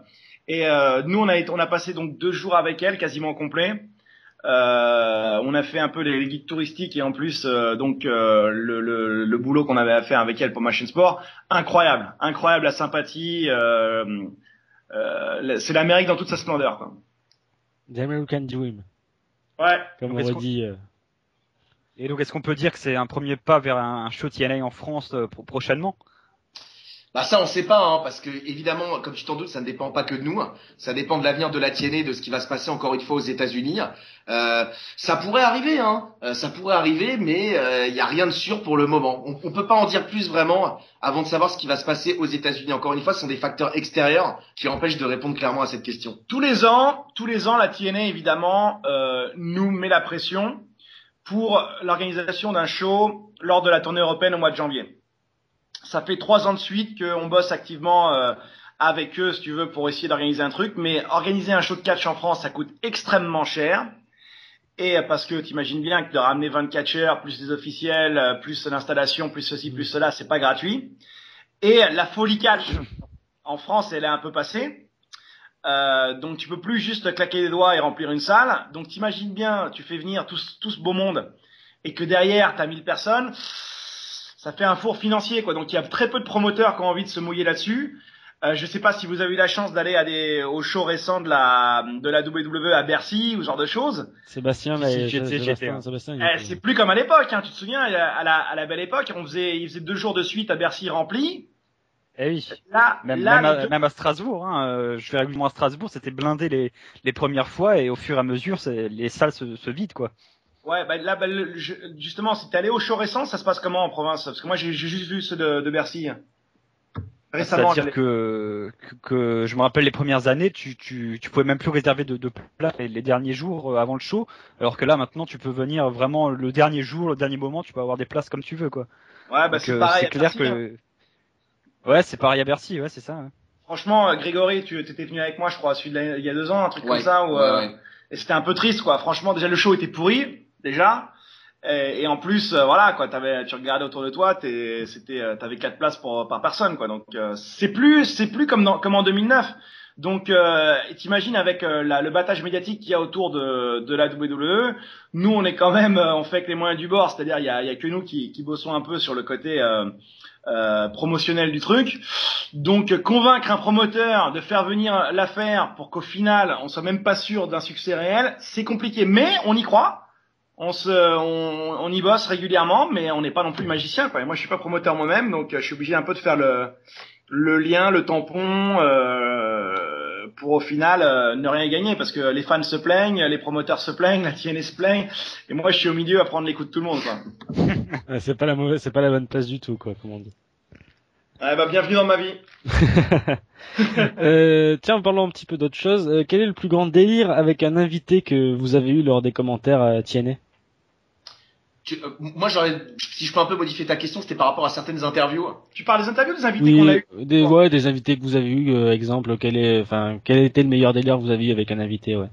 nous, on a passé donc 2 jours avec elle, quasiment complet. On a fait un peu les guides touristiques et en plus le boulot qu'on avait à faire avec elle pour Machine Sport, incroyable la sympathie. C'est l'Amérique dans toute sa splendeur, quoi. The American Dream. Ouais. Comme Donc, on dit. Et donc est-ce qu'on peut dire que c'est un premier pas vers un show TNA en France prochainement? Bah ça on sait pas, hein, parce que évidemment, comme tu t'en doutes, ça ne dépend pas que de nous. Ça dépend de l'avenir de la TNA, de ce qui va se passer encore une fois aux États-Unis. Ça pourrait arriver, hein. Ça pourrait arriver, mais il y a rien de sûr pour le moment. On peut pas en dire plus vraiment avant de savoir ce qui va se passer aux États-Unis. Encore une fois, ce sont des facteurs extérieurs qui empêchent de répondre clairement à cette question. Tous les ans, la TNA évidemment nous met la pression pour l'organisation d'un show lors de la tournée européenne au mois de janvier. Ça fait 3 ans de suite qu'on bosse activement avec eux, si tu veux, pour essayer d'organiser un truc. Mais organiser un show de catch en France, ça coûte extrêmement cher. Et parce que t'imagines bien que de ramener 24 catcheurs, plus les officiels, plus l'installation, plus ceci, plus cela, c'est pas gratuit. Et la folie catch, en France, elle est un peu passée. Donc tu peux plus juste claquer les doigts et remplir une salle. Donc t'imagines bien, tu fais venir tout ce beau monde et que derrière t'as 1000 personnes, ça fait un four financier, quoi. Donc il y a très peu de promoteurs qui ont envie de se mouiller là-dessus. Je sais pas si vous avez eu la chance d'aller aux shows récents de la WWE à Bercy ou ce genre de choses. Sébastien, C'est plus comme à l'époque, hein. Tu te souviens, à la belle époque, il faisait 2 jours de suite à Bercy rempli. Eh oui. Là, même à Strasbourg, hein, je vais régulièrement à Strasbourg, c'était blindé les premières fois et au fur et à mesure, les salles se vident, quoi. Ouais, justement, si t'es allé au show récent, ça se passe comment en province? Parce que moi, j'ai juste vu ceux de Bercy. Récemment. C'est-à-dire que je me rappelle les premières années, tu pouvais même plus réserver de place les derniers jours avant le show, alors que là maintenant tu peux venir vraiment le dernier jour, le dernier moment, tu peux avoir des places comme tu veux, quoi. Ouais, bah c'est pareil. C'est clair que ouais, c'est pareil à Bercy, ouais, c'est ça. Ouais. Franchement, Grégory, tu étais venu avec moi, je crois, celui il y a 2 ans, un truc comme ça, et c'était un peu triste, quoi. Franchement, déjà le show était pourri, déjà. Et en plus, voilà, quoi, tu regardais autour de toi, t'avais 4 places par personne, quoi. Donc c'est plus comme en 2009. Donc t'imagines avec le battage médiatique qu'il y a autour de la WWE, nous on est quand même, on fait avec les moyens du bord, c'est-à-dire il y a que nous qui bossons un peu sur le côté promotionnel du truc. Donc convaincre un promoteur de faire venir l'affaire pour qu'au final on soit même pas sûr d'un succès réel, c'est compliqué, mais on y croit. On y bosse régulièrement, mais on n'est pas non plus magicien, quoi. Et moi, je suis pas promoteur moi-même, donc je suis obligé un peu de faire le lien, le tampon, pour au final ne rien gagner, parce que les fans se plaignent, les promoteurs se plaignent, la TNA se plaigne, et moi, je suis au milieu à prendre les coups de tout le monde, quoi. C'est pas la bonne place du tout, quoi, comme on dit. Ouais, bah, bienvenue dans ma vie. Tiens, en parlant un petit peu d'autre chose, quel est le plus grand délire avec un invité que vous avez eu lors des commentaires à TNA? Moi, si je peux un peu modifier ta question, c'était par rapport à certaines interviews. Tu parles des interviews des invités qu'on a eu? Des invités que vous avez eu, exemple, quel était le meilleur délire que vous avez eu avec un invité, ouais.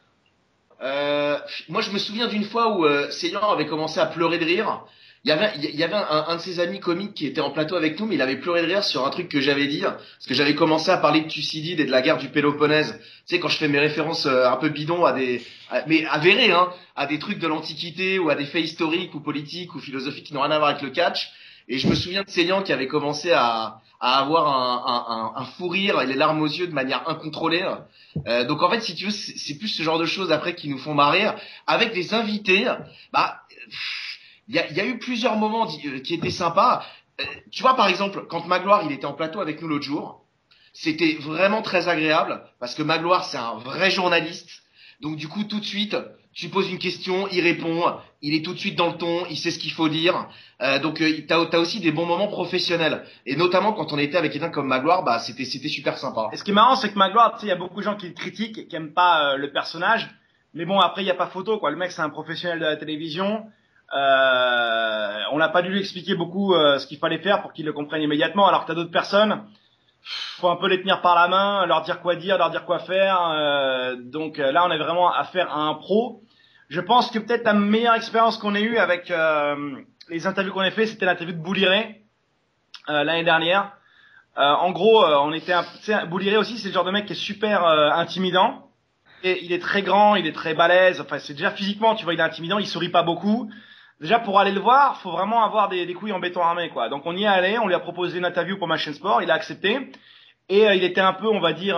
Moi, je me souviens d'une fois où Seigneur avait commencé à pleurer de rire. Il y avait un de ses amis comiques qui était en plateau avec nous, mais il avait pleuré de rire sur un truc que j'avais dit, parce que j'avais commencé à parler de Thucydide et de la guerre du Péloponnèse. Tu sais, quand je fais mes références un peu bidons mais avérées, hein, à des trucs de l'Antiquité ou à des faits historiques ou politiques ou philosophiques qui n'ont rien à voir avec le catch. Et je me souviens de Seigneur qui avait commencé à avoir un fou rire et les larmes aux yeux de manière incontrôlée. Donc en fait, si tu veux, c'est plus ce genre de choses après qui nous font marrer. Avec des invités, il y a eu plusieurs moments qui étaient sympas. Tu vois, par exemple, quand Magloire il était en plateau avec nous l'autre jour, c'était vraiment très agréable parce que Magloire c'est un vrai journaliste. Donc du coup, tout de suite, tu poses une question, il répond, il est tout de suite dans le ton, il sait ce qu'il faut dire. Donc t'as aussi des bons moments professionnels. Et notamment quand on était avec quelqu'un comme Magloire, bah c'était super sympa. Et ce qui est marrant, c'est que Magloire, tu sais, il y a beaucoup de gens qui le critiquent, qui aiment pas le personnage. Mais bon, après, il y a pas photo, quoi. Le mec, c'est un professionnel de la télévision. On n'a pas dû lui expliquer beaucoup ce qu'il fallait faire pour qu'il le comprenne immédiatement, alors que t'as d'autres personnes, faut un peu les tenir par la main, leur dire quoi dire, leur dire quoi faire. Donc là, on est vraiment affaire à un pro. Je pense que peut-être la meilleure expérience qu'on ait eue avec les interviews qu'on a fait, c'était l'interview de Bouliré l'année dernière. En gros, Bouliré aussi, c'est le genre de mec qui est super intimidant. Et il est très grand, il est très balèze. Enfin, c'est déjà physiquement, tu vois, il est intimidant, il sourit pas beaucoup. Déjà, pour aller le voir, faut vraiment avoir des couilles en béton armé, quoi. Donc, on y est allé, on lui a proposé une interview pour ma chaîne sport, il a accepté. Et il était un peu, on va dire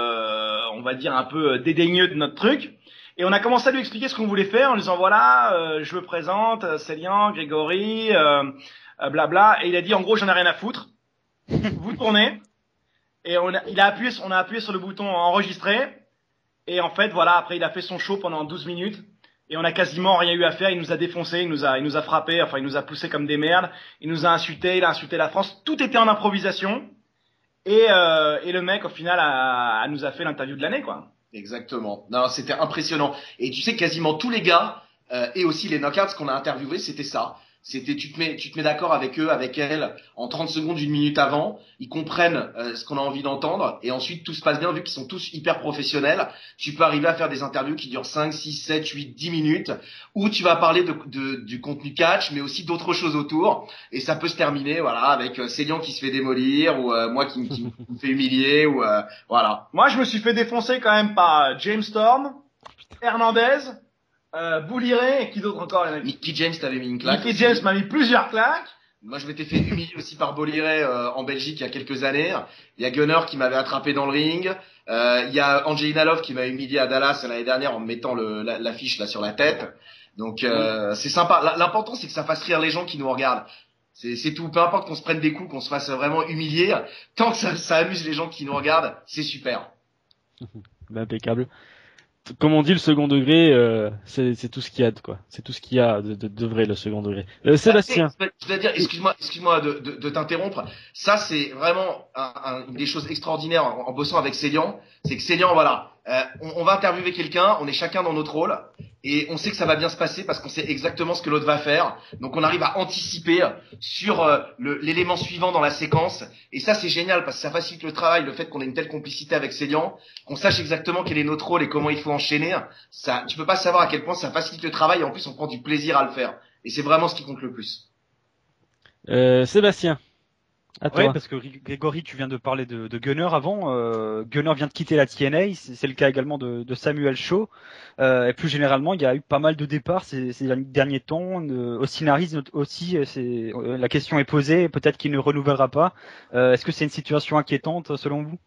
un peu dédaigneux de notre truc. Et on a commencé à lui expliquer ce qu'on voulait faire en lui disant, voilà, je me présente, Célian, Grégory, blabla. Et il a dit, en gros, j'en ai rien à foutre. Vous tournez. Et on a appuyé sur le bouton enregistrer. Et en fait, voilà, après, il a fait son show pendant 12 minutes. Et on a quasiment rien eu à faire. Il nous a défoncé, il nous a frappé, enfin, il nous a poussé comme des merdes. Il nous a insulté, il a insulté la France. Tout était en improvisation. Et le mec, au final, nous a fait l'interview de l'année, quoi. Exactement. Non, c'était impressionnant. Et tu sais, quasiment tous les gars, et aussi les knockouts qu'on a interviewés, c'était ça. C'était tu te mets d'accord avec eux, avec elles, en 30 secondes, 1 minute avant. Ils comprennent ce qu'on a envie d'entendre. Et ensuite, tout se passe bien vu qu'ils sont tous hyper professionnels. Tu peux arriver à faire des interviews qui durent 5, 6, 7, 8, 10 minutes où tu vas parler du contenu catch, mais aussi d'autres choses autour. Et ça peut se terminer, voilà, avec Célian qui se fait démolir ou moi qui me fait humilier ou voilà. Moi, je me suis fait défoncer quand même par James Storm, Hernandez, Bouliré et qui d'autre encore, les mecs? Mickey James t'avait mis une claque. Mickey James m'a mis plusieurs claques. Moi, je m'étais fait humilier aussi par Boliré en Belgique il y a quelques années. Il y a Gunner qui m'avait attrapé dans le ring. Il y a Angelina Love qui m'a humilié à Dallas l'année dernière en me mettant l'affiche là sur la tête. Donc c'est sympa. L'important c'est que ça fasse rire les gens qui nous regardent. C'est tout. Peu importe qu'on se prenne des coups, qu'on se fasse vraiment humilier, tant que ça amuse les gens qui nous regardent, c'est super. Ben, impeccable. Comme on dit, le second degré, c'est tout ce qu'il y a, quoi. C'est tout ce qu'il y a de vrai, le second degré. Sébastien. Je dois dire, excuse-moi de t'interrompre. Ça, c'est vraiment une des choses extraordinaires en bossant avec Célian. C'est que Célian, voilà, on va interviewer quelqu'un, on est chacun dans notre rôle, et on sait que ça va bien se passer parce qu'on sait exactement ce que l'autre va faire. Donc on arrive à anticiper sur l'élément suivant dans la séquence. Et ça, c'est génial parce que ça facilite le travail, le fait qu'on ait une telle complicité avec Célian, qu'on sache exactement quel est notre rôle et comment il faut enchaîner. Ça, tu peux pas savoir à quel point ça facilite le travail et en plus on prend du plaisir à le faire. Et c'est vraiment ce qui compte le plus. Sébastien. À toi. Ouais, parce que Grégory, tu viens de parler de Gunner avant. Gunner vient de quitter la TNA, c'est le cas également de Samuel Shaw. Et plus généralement, il y a eu pas mal de départs ces derniers temps. Au scénarisme aussi, la question est posée, peut-être qu'il ne renouvellera pas. Est-ce que c'est une situation inquiétante selon vous?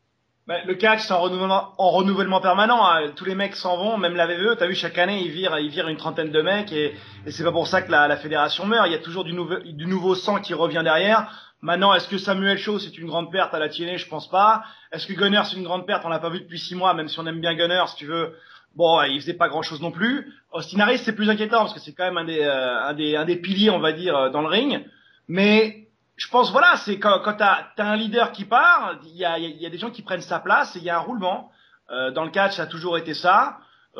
Le catch, c'est en renouvellement permanent. Hein. Tous les mecs s'en vont, même la VVE. T'as vu, chaque année, ils virent une trentaine de mecs et c'est pas pour ça que la fédération meurt. Il y a toujours du nouveau sang qui revient derrière. Maintenant, est-ce que Samuel Shaw, c'est une grande perte à la TNA? Je pense pas. Est-ce que Gunner, c'est une grande perte? On l'a pas vu depuis 6 mois, même si on aime bien Gunner, si tu veux. Bon, il faisait pas grand-chose non plus. Austin Harris, c'est plus inquiétant parce que c'est quand même un des piliers, on va dire, dans le ring. Mais je pense, voilà, c'est quand t'as un leader qui part, il y a des gens qui prennent sa place et il y a un roulement. Dans le catch, ça a toujours été ça.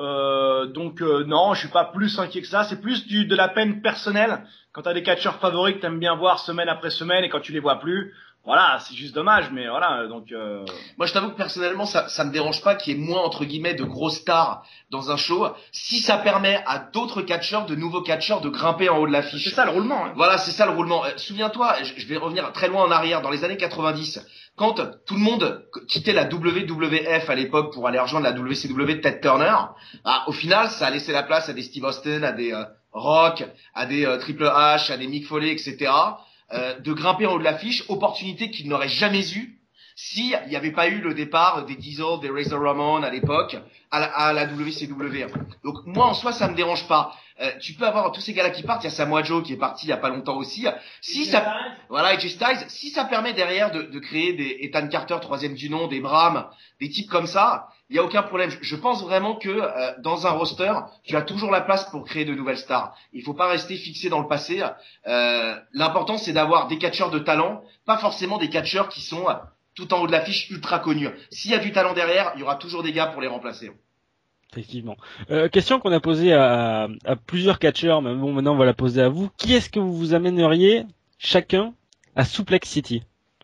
Donc non, je suis pas plus inquiet que ça. C'est plus de la peine personnelle. Quand t'as des catcheurs favoris que t'aimes bien voir semaine après semaine et quand tu les vois plus, voilà, c'est juste dommage. Mais voilà, donc. Moi, je t'avoue que personnellement, ça me dérange pas qu'il y ait moins entre guillemets de grosses stars dans un show, si ça permet à d'autres catcheurs, de nouveaux catcheurs, de grimper en haut de l'affiche. C'est ça le roulement. Hein. Voilà, c'est ça le roulement. Souviens-toi, je vais revenir très loin en arrière, dans les années 90. Quand tout le monde quittait la WWF à l'époque pour aller rejoindre la WCW de Ted Turner, au final, ça a laissé la place à des Steve Austin, à des Rock, à des Triple H, à des Mick Foley, etc. De grimper en haut de l'affiche, opportunité qu'ils n'auraient jamais eue s'il n'y avait pas eu le départ des Diesel, des Razor Ramon à l'époque à la WCW. Donc moi en soi ça me dérange pas. Tu peux avoir tous ces gars-là qui partent. Il y a Samoa Joe qui est parti il y a pas longtemps aussi. Si ça, voilà, AJ Styles, si ça permet derrière de créer des Ethan Carter troisième du nom, des Bram, des types comme ça, il y a aucun problème. Je pense vraiment que dans un roster, tu as toujours la place pour créer de nouvelles stars. Il faut pas rester fixé dans le passé. L'important c'est d'avoir des catcheurs de talent, pas forcément des catcheurs qui sont tout en haut de l'affiche ultra connus. S'il y a du talent derrière, il y aura toujours des gars pour les remplacer. Effectivement. Question qu'on a posée à plusieurs catcheurs, mais bon, maintenant on va la poser à vous. Qui est-ce que vous vous amèneriez chacun à Suplex City?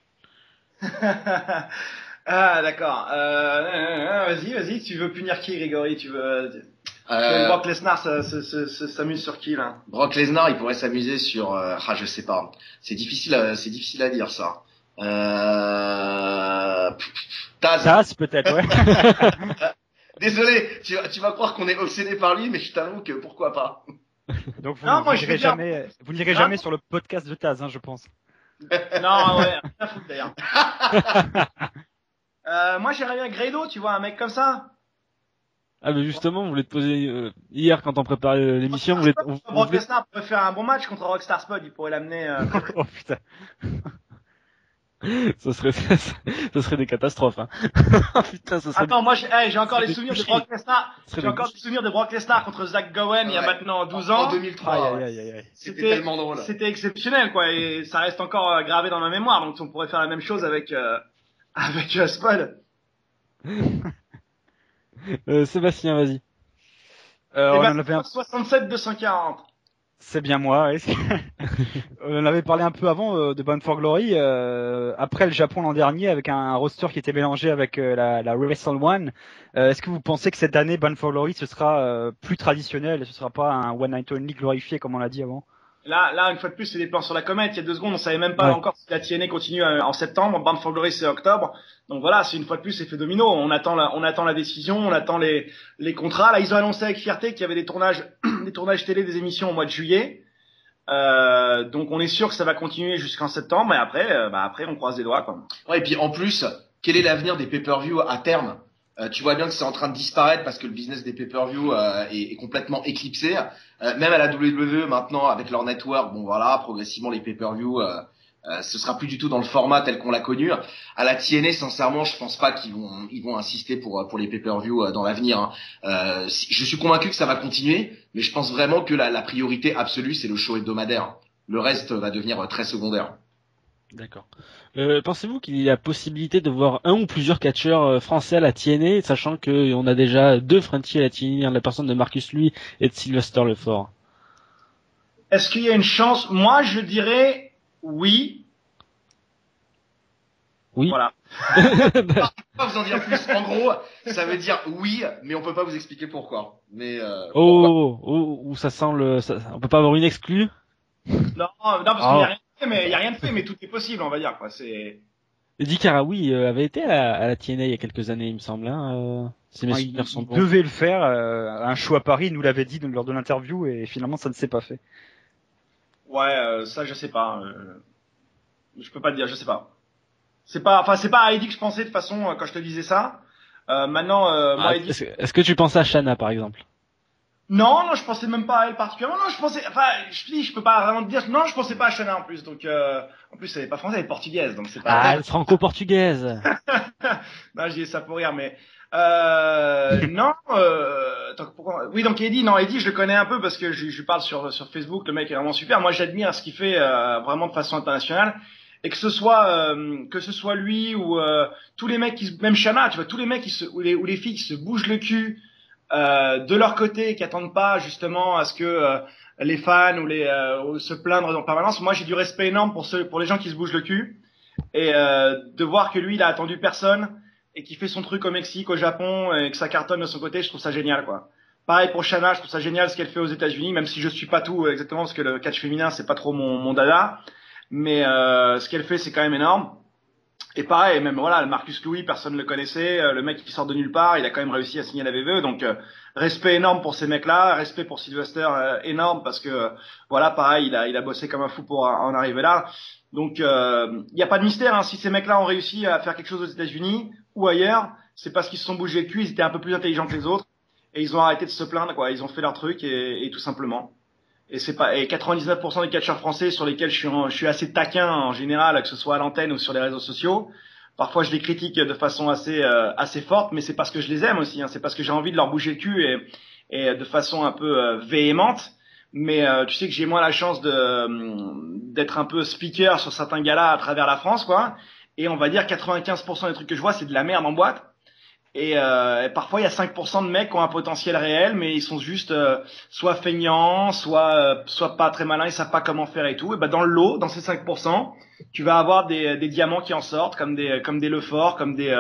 Ah d'accord. Vas-y. Tu veux punir qui, Grégory? Tu veux Brock Lesnar s'amuse sur qui là? Brock Lesnar, il pourrait s'amuser sur. Je sais pas. C'est difficile à dire ça. Taz peut-être, ouais. Désolé, tu vas croire qu'on est obsédé par lui, mais je t'avoue que pourquoi pas. Donc vous n'irez jamais sur le podcast de Taz, hein, je pense. Non, ouais, rien à foutre d'ailleurs. Moi j'irais bien Grado, tu vois, un mec comme ça. Ah mais justement, on voulait te poser hier quand on préparait l'émission, Brock Lesnar pourrait faire un bon match contre Rockstar Spud, il pourrait l'amener. Oh putain. ça serait des catastrophes. Hein. Putain, ça serait. Attends, moi j'ai encore les souvenirs de Brock Lesnar. J'ai encore des souvenirs de Brock Lesnar contre Zach Gowen il y a maintenant 12 ans. En 2003. C'était tellement drôle. C'était exceptionnel quoi, et ça reste encore gravé dans ma mémoire. Donc on pourrait faire la même chose avec Spud. Sébastien, vas-y. On en avait 67 240. C'est bien moi. Ouais. On avait parlé un peu avant de Bound for Glory. Après le Japon l'an dernier, avec un roster qui était mélangé avec la Wrestle One. Est-ce que vous pensez que cette année Bound for Glory ce sera plus traditionnel et ce sera pas un One Night Only glorifié comme on l'a dit avant? Là, une fois de plus, c'est des plans sur la comète. Il y a 2 secondes, on savait même pas encore si la TNA continue en septembre. Bound for Glory, c'est octobre. Donc voilà, c'est une fois de plus effet domino. On attend la décision, on attend les contrats. Là, ils ont annoncé avec fierté qu'il y avait des tournages, des tournages télé, des émissions au mois de juillet. Donc on est sûr que ça va continuer jusqu'en septembre. Et après, on croise les doigts, quoi. Ouais, et puis en plus, quel est l'avenir des pay-per-view à terme? Tu vois bien que c'est en train de disparaître parce que le business des pay-per-view est complètement éclipsé. Même à la WWE maintenant avec leur network, bon voilà, progressivement les pay-per-view, ce sera plus du tout dans le format tel qu'on l'a connu. À la TNA, sincèrement, je pense pas qu'ils vont insister pour les pay-per-view dans l'avenir. Hein. Je suis convaincu que ça va continuer, mais je pense vraiment que la priorité absolue c'est le show hebdomadaire. Le reste va devenir très secondaire. D'accord. Pensez-vous qu'il y a possibilité de voir un ou plusieurs catcheurs français à la TNA, sachant qu'on a déjà 2 Frenchies à la TNA, la personne de Marcus Louis et de Sylvester Lefort? Est-ce qu'il y a une chance? Moi, je dirais oui. Oui. Voilà. Je peux pas vous en dire plus. En gros, ça veut dire oui, mais on peut pas vous expliquer pourquoi. Mais où ça sent on peut pas avoir une exclue? Non, parce qu'il y a rien de fait, mais tout est possible, on va dire, quoi. C'est. Eddie Carawi avait été à la TNA il y a quelques années, il me semble. Si mes souvenirs sont bons. Il devait le faire. Un show à Paris, il nous l'avait dit lors de l'interview, et finalement ça ne s'est pas fait. Ouais, ça je sais pas. Je peux pas te dire, je sais pas. C'est pas à Eddie que je pensais de toute façon quand je te disais ça. Maintenant, moi Eddie. Est-ce que tu pensais à Shana par exemple? Non, je pensais même pas à elle particulièrement. Non, je peux pas vraiment te dire. Non, je pensais pas à Shana en plus. Donc, en plus, elle est pas française, elle est portugaise, donc c'est pas. Ah, elle est franco-portugaise. Non, je dis ça pour rire, mais non. Oui, donc Eddie, je le connais un peu parce que je lui parle sur Facebook. Le mec est vraiment super. Moi, j'admire ce qu'il fait vraiment de façon internationale. Et que ce soit lui ou tous les mecs même Shana, tu vois, tous les mecs ou les filles qui se bougent le cul. De leur côté, qui attendent pas justement à ce que les fans ou se plaindre en permanence. Moi, j'ai du respect énorme pour les gens qui se bougent le cul et de voir que lui, il a attendu personne et qu'il fait son truc au Mexique, au Japon et que ça cartonne de son côté. Je trouve ça génial, quoi. Pareil pour Shana, je trouve ça génial ce qu'elle fait aux États-Unis, même si je suis pas tout exactement parce que le catch féminin c'est pas trop mon dada, mais ce qu'elle fait c'est quand même énorme. Et pareil, même voilà, le Marcus Louis, personne ne le connaissait, le mec qui sort de nulle part, il a quand même réussi à signer la VVE, donc respect énorme pour ces mecs-là, respect pour Sylvester énorme parce que voilà, pareil, il a bossé comme un fou pour en arriver là. Donc il y a pas de mystère, hein, si ces mecs-là ont réussi à faire quelque chose aux États-Unis ou ailleurs, c'est parce qu'ils se sont bougés le cul, ils étaient un peu plus intelligents que les autres et ils ont arrêté de se plaindre, quoi, ils ont fait leur truc et tout simplement. Et 99% des catcheurs français sur lesquels je suis assez taquin en général, que ce soit à l'antenne ou sur les réseaux sociaux. Parfois je les critique de façon assez forte, mais c'est parce que je les aime aussi, hein. C'est parce que j'ai envie de leur bouger le cul et de façon un peu véhémente. Mais tu sais que j'ai moins la chance d'être un peu speaker sur certains galas à travers la France, quoi. Et on va dire 95% des trucs que je vois, c'est de la merde en boîte. Et parfois il y a 5% de mecs qui ont un potentiel réel, mais ils sont juste soit feignants, soit pas très malins, ils savent pas comment faire et tout. Et ben dans le lot, dans ces 5%, tu vas avoir des diamants qui en sortent, comme des Lefort, comme des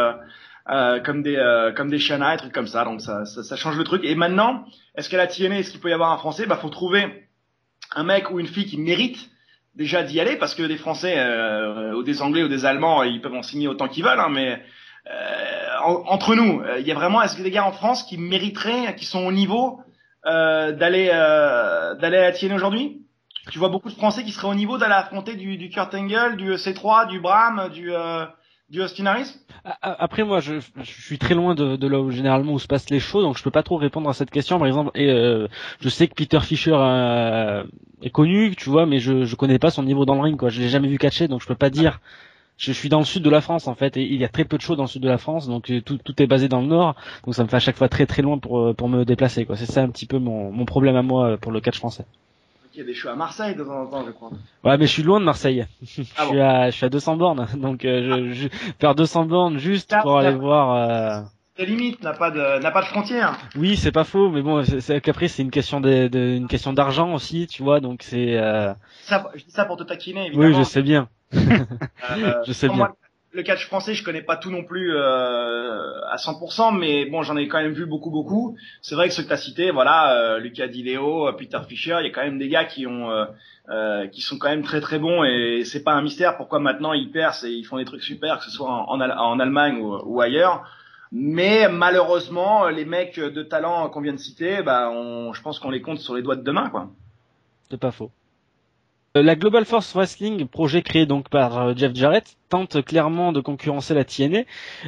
Shana, et trucs comme ça. Donc ça change le truc. Et maintenant, est-ce qu'à la TNA, est-ce qu'il peut y avoir un Français? Bah faut trouver un mec ou une fille qui mérite déjà d'y aller, parce que des Français ou des Anglais ou des Allemands, ils peuvent en signer autant qu'ils veulent, hein, mais entre nous, il y a vraiment, est-ce que des gars en France qui mériteraient, qui sont au niveau d'aller à la TNA aujourd'hui? Tu vois beaucoup de Français qui seraient au niveau d'aller affronter du Kurt Angle, du C3, du Bram, du Austin Harris? Après moi, je suis très loin de là où généralement où se passent les shows, donc je peux pas trop répondre à cette question. Par exemple, je sais que Peter Fischer est connu, tu vois, mais je connais pas son niveau dans le ring, quoi. Je l'ai jamais vu catcher, donc je peux pas dire. Je suis dans le sud de la France en fait, et il y a très peu de shows dans le sud de la France, donc tout est basé dans le nord, donc ça me fait à chaque fois très très loin pour me déplacer, quoi. C'est ça un petit peu mon problème à moi pour le catch français. Il y a des shows à Marseille de temps en temps, je crois. Ouais, mais je suis loin de Marseille. Ah je suis à 200 bornes, donc faire 200 bornes juste pour aller voir. de limites, n'a pas de frontières. Oui, c'est pas faux, mais bon, qu'après c'est une question une question d'argent aussi, tu vois, donc c'est. Je dis ça pour te taquiner, évidemment. Oui, je sais bien. Je sais bien. Moi, le catch français, je connais pas tout non plus à 100%, mais bon, j'en ai quand même vu beaucoup. C'est vrai que ceux que t'as cités, voilà, Lucas Di Leo, Peter Fischer, il y a quand même des gars qui sont quand même très bons, et c'est pas un mystère pourquoi maintenant ils percent et ils font des trucs super, que ce soit en Allemagne ou ailleurs. Mais malheureusement, les mecs de talent qu'on vient de citer, je pense qu'on les compte sur les doigts de deux mains, quoi. C'est pas faux. La Global Force Wrestling, projet créé donc par Jeff Jarrett, tente clairement de concurrencer la TNA,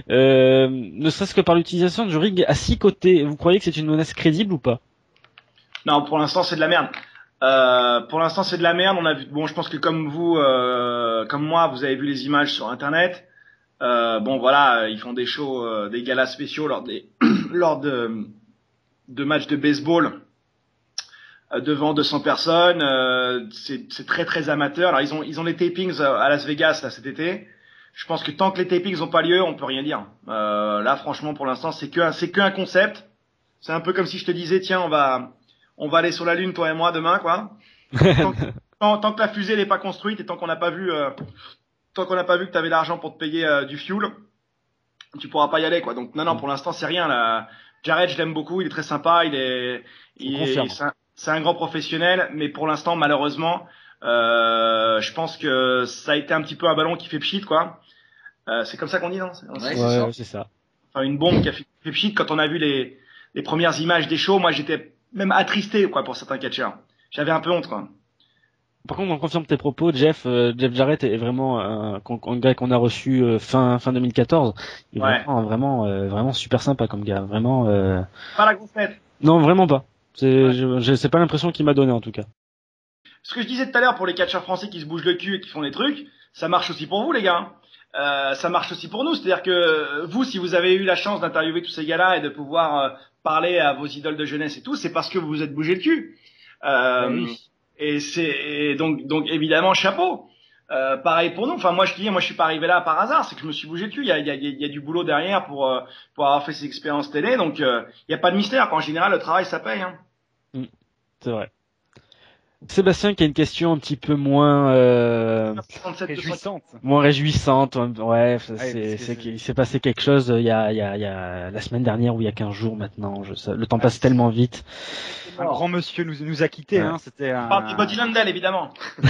ne serait-ce que par l'utilisation du ring à 6 côtés. Vous croyez que c'est une menace crédible ou pas? Non, pour l'instant c'est de la merde. Pour l'instant c'est de la merde. On a vu, bon, je pense que comme vous, comme moi, vous avez vu les images sur Internet. Bon voilà, ils font des shows, des galas spéciaux lors de matchs de baseball devant 200 personnes. C'est très amateur. Alors ils ont les tapings à Las Vegas là cet été. Je pense que tant que les tapings n'ont pas lieu, on peut rien dire. Là franchement pour l'instant c'est qu'un concept. C'est un peu comme si je te disais tiens on va aller sur la lune toi et moi demain quoi. Tant que la fusée n'est pas construite et tant qu'on n'a pas vu que tu avais l'argent pour te payer du fuel, tu pourras pas y aller quoi. Donc non pour l'instant c'est rien là. Jared, je l'aime beaucoup, il est très sympa, c'est un grand professionnel, mais pour l'instant malheureusement je pense que ça a été un petit peu un ballon qui fait pchit quoi. C'est comme ça qu'on dit non? Ouais, c'est ça. Enfin une bombe qui a fait pchit. Quand on a vu les premières images des shows, moi j'étais même attristé quoi pour certains catcheurs. J'avais un peu honte quoi. Par contre, on confirme tes propos, Jeff Jarrett est vraiment un gars qu'on a reçu fin 2014. Il est vraiment super sympa comme gars, vraiment. Pas la grosse tête. Non, vraiment pas. C'est pas l'impression qu'il m'a donné en tout cas. Ce que je disais tout à l'heure pour les catcheurs français qui se bougent le cul et qui font des trucs, ça marche aussi pour vous les gars. Ça marche aussi pour nous, c'est-à-dire que vous, si vous avez eu la chance d'interviewer tous ces gars-là et de pouvoir parler à vos idoles de jeunesse et tout, c'est parce que vous vous êtes bougé le cul. Oui. Et donc évidemment chapeau. Pareil pour nous. Enfin moi je suis pas arrivé là par hasard, c'est que je me suis bougé le cul. Il y a du boulot derrière pour avoir fait ces expériences télé. Donc il y a pas de mystère. En général le travail ça paye. Hein. C'est vrai. Sébastien qui a une question un petit peu moins réjouissante. Moins réjouissante. Ouais, il s'est passé quelque chose il y a la semaine dernière ou il y a 15 jours maintenant. Le temps passe tellement vite. Un grand monsieur nous a quittés. Ouais. Hein, c'était un... Parle de Buddy Landel évidemment.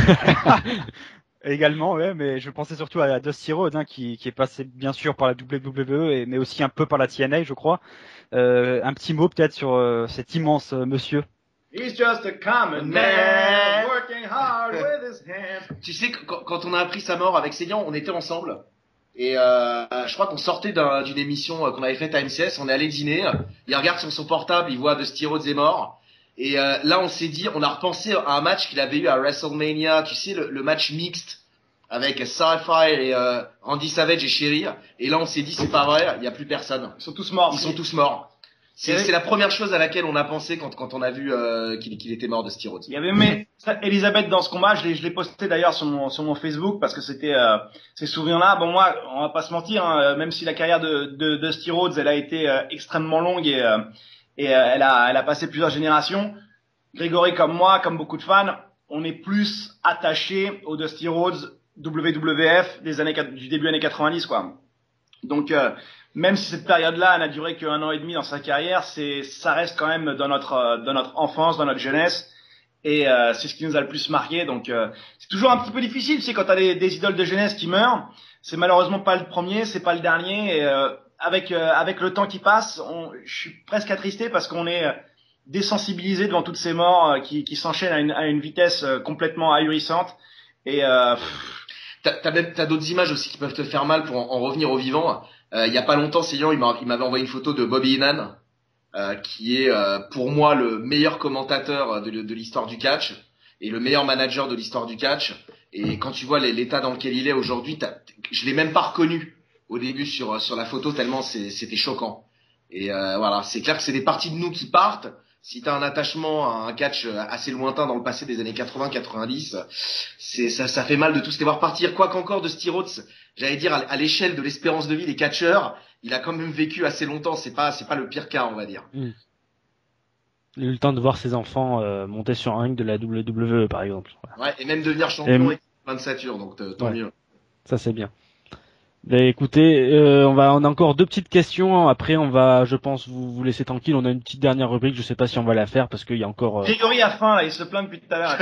Également, ouais, mais je pensais surtout à Dusty Rhodes, hein, qui est passé bien sûr par la WWE mais aussi un peu par la TNA, je crois. Un petit mot peut-être sur cet immense monsieur. He's just a common man, working hard with his hands. Tu sais, quand on a appris sa mort avec Célian, on était ensemble. Et je crois qu'on sortait d'une émission qu'on avait faite à MCS, on est allé dîner, il regarde sur son portable, il voit Dusty Rhodes est mort. Et là, on s'est dit, on a repensé à un match qu'il avait eu à WrestleMania, tu sais, le match mixte avec Sci-Fi et Randy Savage et Sherry. Et là, on s'est dit, c'est pas vrai, il y a plus personne. Ils sont tous morts. Ils sont tous morts. C'est la première chose à laquelle on a pensé quand on a vu qu'il était mort de Dusty Rhodes. Il y avait Elisabeth dans ce combat, je l'ai posté d'ailleurs sur mon Facebook parce que c'était ces souvenirs-là. Bon moi, on va pas se mentir, hein, même si la carrière de Dusty Rhodes elle a été extrêmement longue et elle a passé plusieurs générations. Grégory comme moi, comme beaucoup de fans, on est plus attaché au Dusty Rhodes WWF du début années 90 quoi. Donc même si cette période-là n'a duré qu'1 an et demi dans sa carrière, ça reste quand même dans notre enfance, dans notre jeunesse, et c'est ce qui nous a le plus marqué. Donc c'est toujours un petit peu difficile, tu sais, quand t'as des idoles de jeunesse qui meurent, c'est malheureusement pas le premier, c'est pas le dernier. Et avec le temps qui passe, je suis presque attristé parce qu'on est désensibilisé devant toutes ces morts qui s'enchaînent à une vitesse complètement ahurissante. Et t'as d'autres images aussi qui peuvent te faire mal pour en revenir au vivant. Il y a pas longtemps, Célian, il m'avait envoyé une photo de Bobby Heenan, qui est pour moi le meilleur commentateur de l'histoire du catch et le meilleur manager de l'histoire du catch. Et quand tu vois l'état dans lequel il est aujourd'hui, je l'ai même pas reconnu au début sur la photo tellement c'était choquant. Et voilà, c'est clair que c'est des parties de nous qui partent si t'as un attachement à un catch assez lointain dans le passé des années 80-90, ça fait mal de tous les voir partir. Quoi qu'encore de Dusty Rhodes, j'allais dire à l'échelle de l'espérance de vie des catcheurs, il a quand même vécu assez longtemps. C'est pas le pire cas, on va dire. Il a eu le temps de voir ses enfants monter sur un ring de la WWE, par exemple. Ouais, et même devenir champion avec 27 heures, donc tant mieux. Ça c'est bien. Ben, écoutez, on a encore 2 petites questions. Après, on va, je pense, vous laisser tranquille. On a une petite dernière rubrique. Je sais pas si on va la faire parce qu'il y a encore. Grégory a faim là, il se plaint depuis tout à l'heure.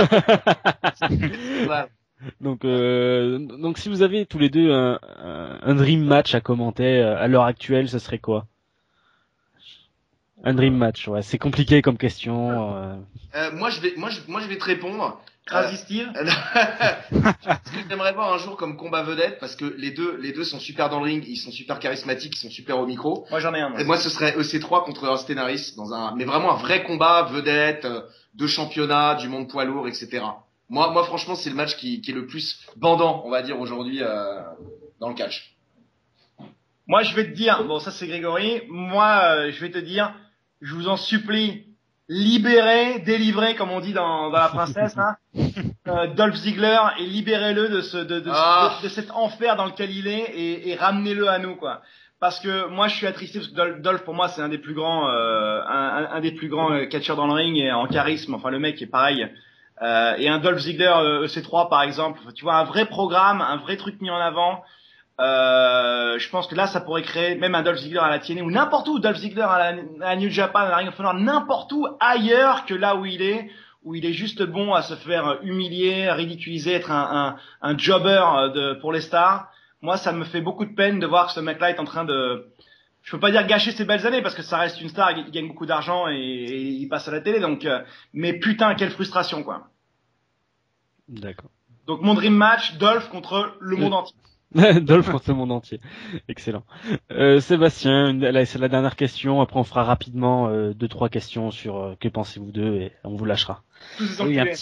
Ouais. Donc, si vous avez tous les deux un dream match à commenter à l'heure actuelle, ce serait quoi? Un dream match, ouais. C'est compliqué comme question. Moi, je vais te répondre. Crazy Steve. Ce que j'aimerais voir un jour comme combat vedette, parce que les deux sont super dans le ring, ils sont super charismatiques, ils sont super au micro. Moi j'en ai un. Et moi ce serait EC3 contre Austin Harris mais vraiment un vrai combat vedette, de championnat, du monde poids lourd, etc. Moi franchement c'est le match qui est le plus bandant, on va dire aujourd'hui dans le catch. Moi je vais te dire, bon ça c'est Grégory. Moi je vais te dire, je vous en supplie. Libérez, délivrez, comme on dit dans La Princesse, hein, Dolph Ziggler et libérez-le de cet enfer dans lequel il est et ramenez-le à nous, quoi. Parce que moi, je suis attristé parce que Dolph, pour moi, c'est un des plus grands, catcheurs dans le ring et en charisme. Enfin, le mec est pareil. Et un Dolph Ziggler EC3, par exemple, tu vois, un vrai programme, un vrai truc mis en avant. Je pense que là, ça pourrait créer même un Dolph Ziggler à la TNA ou n'importe où, Dolph Ziggler à la New Japan, à la Ring of Honor, n'importe où ailleurs que là où il est juste bon à se faire humilier, ridiculiser, être un jobber pour les stars. Moi, ça me fait beaucoup de peine de voir que ce mec-là est en train de, je peux pas dire gâcher ses belles années parce que ça reste une star, il gagne beaucoup d'argent et il passe à la télé, donc, mais putain, quelle frustration, quoi. D'accord. Donc mon dream match, Dolph contre le monde entier. Dolph contre le monde entier. Excellent. Sébastien, c'est la dernière question. Après, on fera rapidement 2-3 questions sur que pensez-vous d'eux et on vous lâchera. Oui, un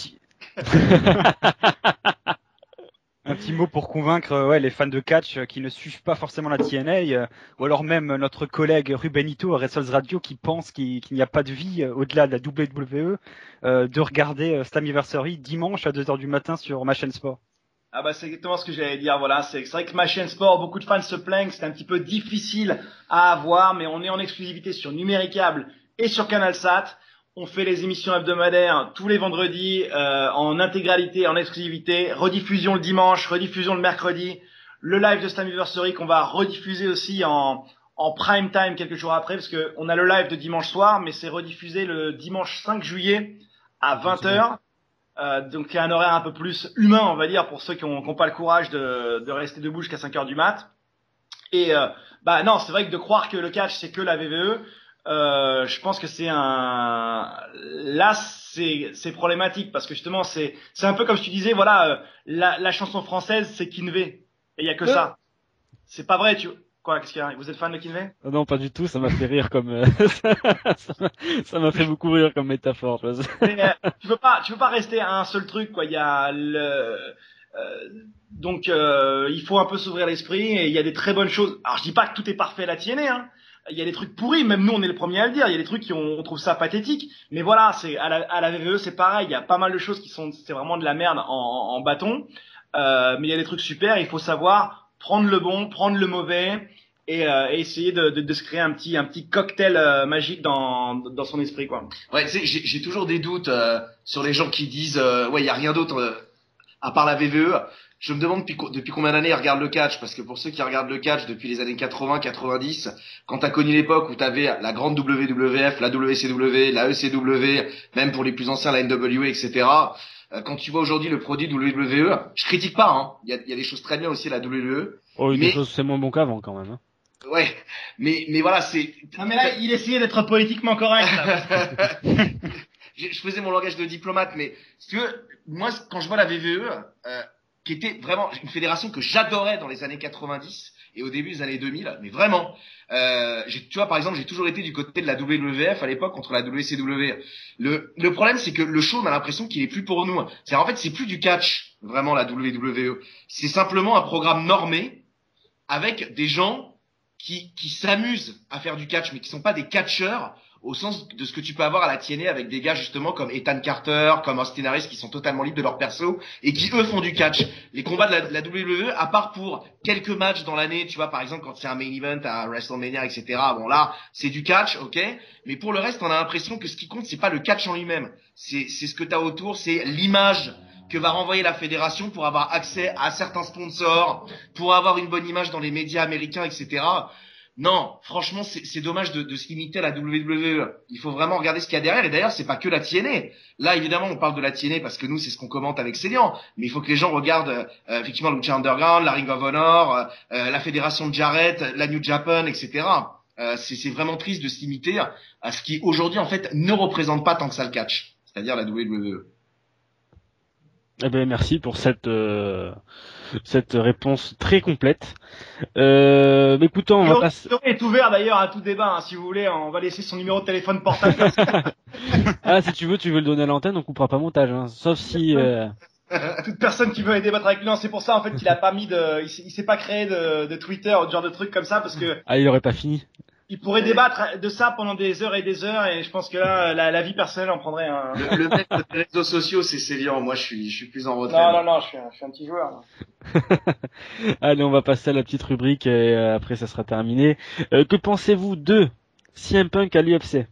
petit mot pour convaincre les fans de catch qui ne suivent pas forcément la TNA ou alors même notre collègue Rubenito à Wrestles Radio qui pense qu'il n'y a pas de vie au-delà de la WWE de regarder Slammiversary dimanche à 2h du matin sur ma chaîne sport. Ah bah c'est exactement ce que j'allais dire, voilà, c'est vrai que ma chaîne sport, beaucoup de fans se plaignent, c'est un petit peu difficile à avoir, mais on est en exclusivité sur Numéricable et sur CanalSat. On fait les émissions hebdomadaires tous les vendredis en intégralité, en exclusivité, rediffusion le dimanche, rediffusion le mercredi, le live de Slammiversary qu'on va rediffuser aussi en prime time quelques jours après, parce que on a le live de dimanche soir, mais c'est rediffusé le dimanche 5 juillet à 20h. Donc il y a un horaire un peu plus humain, on va dire, pour ceux qui ont pas le courage de rester debout jusqu'à 5h du mat. Et bah non, c'est vrai que de croire que le catch c'est que la VVE, je pense que là c'est problématique parce que justement c'est un peu comme tu disais, voilà, la chanson française c'est Kinvey et il y a que ça. C'est pas vrai, Quoi, qu'est-ce qu'il y a? Vous êtes fan de Kinvey? Non, pas du tout, ça m'a fait rire comme ça m'a fait beaucoup rire comme métaphore. Mais, tu peux pas rester à un seul truc, quoi. Il y a donc il faut un peu s'ouvrir l'esprit et il y a des très bonnes choses. Alors je dis pas que tout est parfait à la TNA, hein. Il y a des trucs pourris, même nous on est le premier à le dire. Il y a des trucs on trouve ça pathétique, mais voilà, c'est à la VVE c'est pareil. Il y a pas mal de choses c'est vraiment de la merde en bâton, mais il y a des trucs super. Il faut savoir prendre le bon, prendre le mauvais et essayer de se créer un petit cocktail magique dans son esprit, quoi. Ouais, tu sais, j'ai toujours des doutes sur les gens qui disent ouais, il y a rien d'autre à part la VVE. Je me demande depuis combien d'années ils regardent le catch, parce que pour ceux qui regardent le catch depuis les années 80-90, quand t'as connu l'époque où t'avais la grande WWF, la WCW, la ECW, même pour les plus anciens la NWA, etc. Quand tu vois aujourd'hui le produit WWE, je critique pas, hein. Il y a des choses très bien aussi à la WWE. Oh, des choses c'est moins bon qu'avant quand même. Hein. Ouais, mais voilà, c'est. Non mais là, il essayait d'être politiquement correct. Là. Je faisais mon langage de diplomate, mais si tu veux, moi quand je vois la VVE, qui était vraiment une fédération que j'adorais dans les années 90 et au début des années 2000, mais vraiment, tu vois par exemple, j'ai toujours été du côté de la WWF à l'époque contre la WCW. Le problème c'est que le show, on a l'impression qu'il est plus pour nous. En fait, c'est plus du catch vraiment la WWE. C'est simplement un programme normé avec des gens qui s'amusent à faire du catch, mais qui sont pas des catcheurs au sens de ce que tu peux avoir à la TNA avec des gars justement comme Ethan Carter, comme Austin Harris qui sont totalement libres de leur perso et qui eux font du catch. Les combats de la WWE, à part pour quelques matchs dans l'année, tu vois, par exemple quand il y a un main event à WrestleMania, etc. Bon là, c'est du catch, ok. Mais pour le reste, on a l'impression que ce qui compte, c'est pas le catch en lui-même. C'est ce que t'as autour, c'est l'image que va renvoyer la fédération pour avoir accès à certains sponsors, pour avoir une bonne image dans les médias américains, etc. Non, franchement, c'est dommage de se limiter à la WWE. Il faut vraiment regarder ce qu'il y a derrière. Et d'ailleurs, c'est pas que la TNA. Là, évidemment, on parle de la TNA parce que nous, c'est ce qu'on commente avec Célian. Mais il faut que les gens regardent effectivement le Lucha Underground, la Ring of Honor, la fédération de Jarrett, la New Japan, etc. C'est vraiment triste de se limiter à ce qui aujourd'hui, en fait, ne représente pas tant que ça le catch, c'est-à-dire la WWE. Eh ben merci pour cette réponse très complète. Mais écoutons, on va passer. Le est ouvert d'ailleurs à tout débat. Hein, si vous voulez, on va laisser son numéro de téléphone portable. Ah, si tu veux le donner à l'antenne, on coupera pas montage. Hein. Sauf si. Toute personne qui veut débattre avec lui, c'est pour ça en fait qu'il a pas mis il s'est pas créé de Twitter ou de genre de trucs comme ça parce que. Ah, il aurait pas fini. Il pourrait débattre de ça pendant des heures et je pense que là, la vie personnelle en prendrait un. Le mec des réseaux sociaux, c'est Célian. Moi, je suis plus en retrait. Non, je suis un petit joueur. Là. Allez, on va passer à la petite rubrique et après ça sera terminé. Que pensez-vous de CM Punk à l'UFC?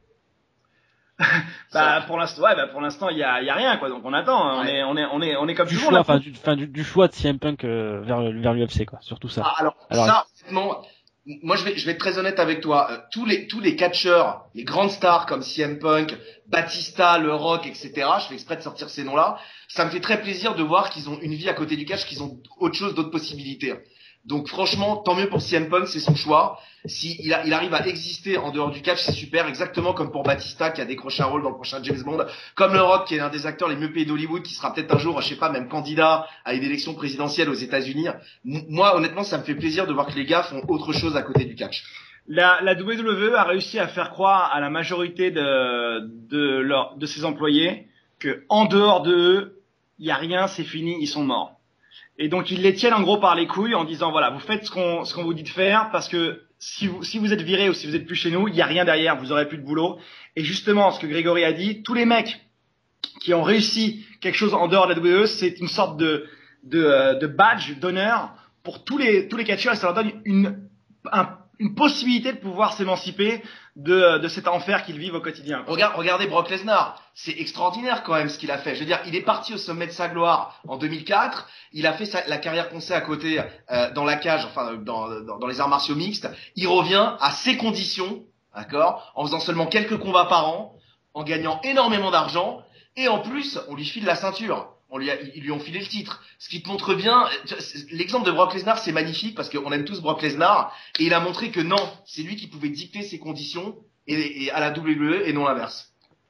Pour l'instant, il y a rien quoi. Donc on attend. Hein. Ouais. On est comme du toujours choix, là. du choix de CM Punk vers l'UFC quoi. Surtout ça. Alors ça, honnêtement. Moi, je vais être très honnête avec toi. Tous les catcheurs, les grandes stars comme CM Punk, Batista, Le Rock, etc. Je fais exprès de sortir ces noms-là. Ça me fait très plaisir de voir qu'ils ont une vie à côté du catch, qu'ils ont autre chose, d'autres possibilités. Donc franchement, tant mieux pour CM Punk, c'est son choix. Si il arrive à exister en dehors du catch, c'est super. Exactement comme pour Batista qui a décroché un rôle dans le prochain James Bond, comme Le Rock qui est l'un des acteurs les mieux payés d'Hollywood, qui sera peut-être un jour, je sais pas, même candidat à une élection présidentielle aux États-Unis. Moi, honnêtement, ça me fait plaisir de voir que les gars font autre chose à côté du catch. La WWE a réussi à faire croire à la majorité de ses employés que en dehors de eux, il y a rien, c'est fini, ils sont morts. Et donc ils les tiennent en gros par les couilles en disant voilà, vous faites ce qu'on vous dit de faire parce que si vous êtes viré ou si vous êtes plus chez nous, il y a rien derrière, vous aurez plus de boulot. Et justement, ce que Grégory a dit, tous les mecs qui ont réussi quelque chose en dehors de la WWE, c'est une sorte de badge d'honneur pour tous les catcheurs et ça leur donne une possibilité de pouvoir s'émanciper de cet enfer qu'ils vivent au quotidien. Regardez Brock Lesnar, c'est extraordinaire quand même ce qu'il a fait. Je veux dire, il est parti au sommet de sa gloire en 2004, il a fait la carrière qu'on sait à côté dans la cage, enfin dans les arts martiaux mixtes. Il revient à ses conditions, d'accord, en faisant seulement quelques combats par an, en gagnant énormément d'argent et en plus on lui file la ceinture. Ils lui ont filé le titre. Ce qui te montre bien, l'exemple de Brock Lesnar, c'est magnifique parce qu'on aime tous Brock Lesnar et il a montré que non, c'est lui qui pouvait dicter ses conditions et à la WWE et non l'inverse.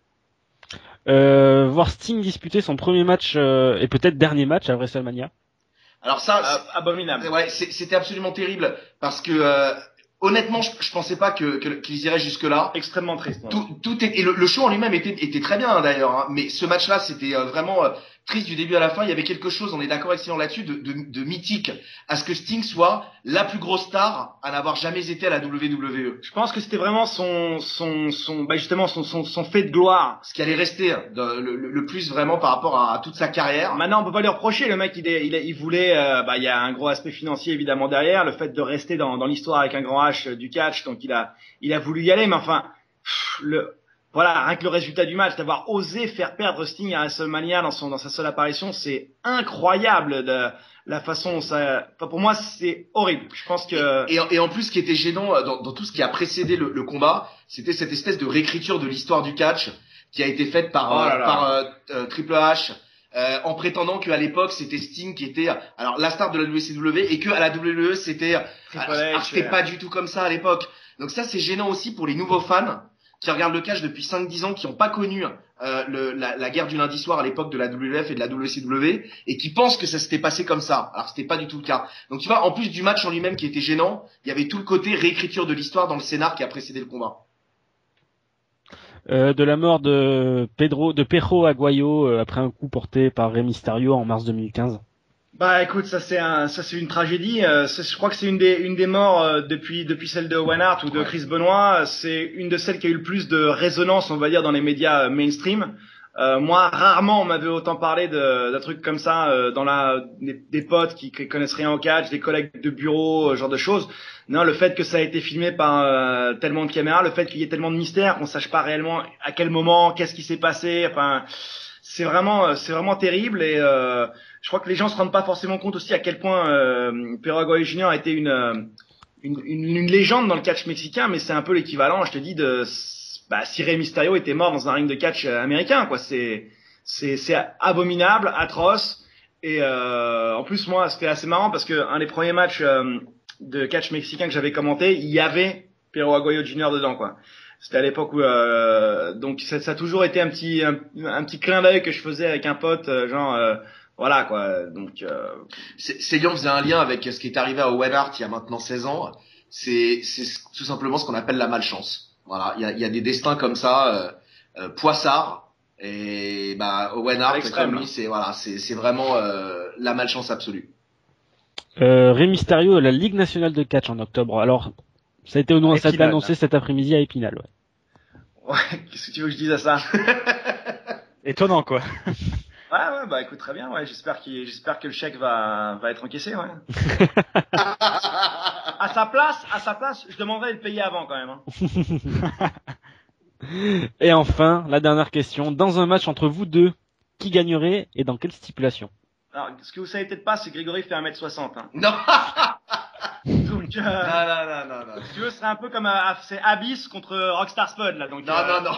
Voir Sting disputer son premier match et peut-être dernier match à WrestleMania. Alors ça, abominable. Ouais, c'était absolument terrible parce que honnêtement, je pensais pas qu'ils iraient jusque là. Extrêmement triste. Ouais. Tout et le show en lui-même était très bien d'ailleurs. Hein, mais ce match-là, c'était vraiment triste du début à la fin. Il y avait quelque chose, on est d'accord avec Céline là-dessus, de mythique à ce que Sting soit la plus grosse star à n'avoir jamais été à la WWE. Je pense que c'était vraiment son fait de gloire. Ce qui allait rester le plus vraiment par rapport à toute sa carrière. Maintenant, on peut pas lui reprocher. Le mec, il voulait, il y a un gros aspect financier évidemment derrière, le fait de rester dans l'histoire avec un grand H du catch. Donc il a voulu y aller, mais enfin, voilà, rien que le résultat du match, d'avoir osé faire perdre Sting à WrestleMania dans sa seule apparition, c'est incroyable de la façon dont ça. Enfin, pour moi, c'est horrible. Je pense que. Et en plus, ce qui était gênant dans tout ce qui a précédé le combat, c'était cette espèce de réécriture de l'histoire du catch qui a été faite par Triple H. En prétendant qu'à l'époque c'était Sting qui était alors la star de la WCW et que à la WWE c'était pas du tout comme ça à l'époque. Donc ça c'est gênant aussi pour les nouveaux fans qui regardent le catch depuis 5-10 ans, qui n'ont pas connu la guerre du lundi soir à l'époque de la WF et de la WCW et qui pensent que ça s'était passé comme ça. Alors c'était pas du tout le cas. Donc tu vois, en plus du match en lui-même qui était gênant, il y avait tout le côté réécriture de l'histoire dans le scénar qui a précédé le combat. De la mort de Perro Aguayo après un coup porté par Rey Mysterio en mars 2015. Bah écoute, ça c'est une tragédie. Je crois que c'est une des morts depuis celle de Owen Hart ou de Chris Benoit. C'est une de celles qui a eu le plus de résonance, on va dire, dans les médias mainstream. Moi, rarement on m'avait autant parlé d'un truc comme ça des potes qui connaissent rien au catch, des collègues de bureau, genre de choses. Non, le fait que ça a été filmé par tellement de caméras, le fait qu'il y ait tellement de mystères, qu'on sache pas réellement à quel moment, qu'est-ce qui s'est passé. Enfin, c'est vraiment terrible et je crois que les gens se rendent pas forcément compte aussi à quel point Perro Aguayo Jr. a été une légende dans le catch mexicain, mais c'est un peu l'équivalent, je te dis, si Rey Mysterio était mort dans un ring de catch américain, quoi. C'est abominable, atroce. Et en plus, moi, c'était assez marrant parce que un des premiers matchs de catch mexicain que j'avais commenté, il y avait Perro Aguayo Jr. dedans, quoi. C'était à l'époque où donc ça a toujours été un petit clin d'œil que je faisais avec un pote, voilà quoi. Donc Célian faisait un lien avec ce qui est arrivé à Owen Hart il y a maintenant 16 ans. C'est tout simplement ce qu'on appelle la malchance. Voilà, il y a des destins comme ça, poissards, et Owen Hart comme lui, c'est vraiment la malchance absolue. Rey Mysterio, la Ligue nationale de catch en octobre. Alors, ça a été annoncé cet après-midi à Épinal. Ouais, qu'est-ce que tu veux que je dise à ça? Étonnant quoi. Ouais, bah écoute, très bien, ouais, j'espère que le chèque va être encaissé, ouais. À sa place, je demanderais de le payer avant quand même, hein. Et enfin, la dernière question. Dans un match entre vous deux, qui gagnerait et dans quelle stipulation? Alors, ce que vous savez peut-être pas, c'est que Grégory fait 1m60, hein. Non. Donc, non. si tu veux, ce serait un peu comme, c'est Abyss contre Rockstar Spud, là, donc. Non.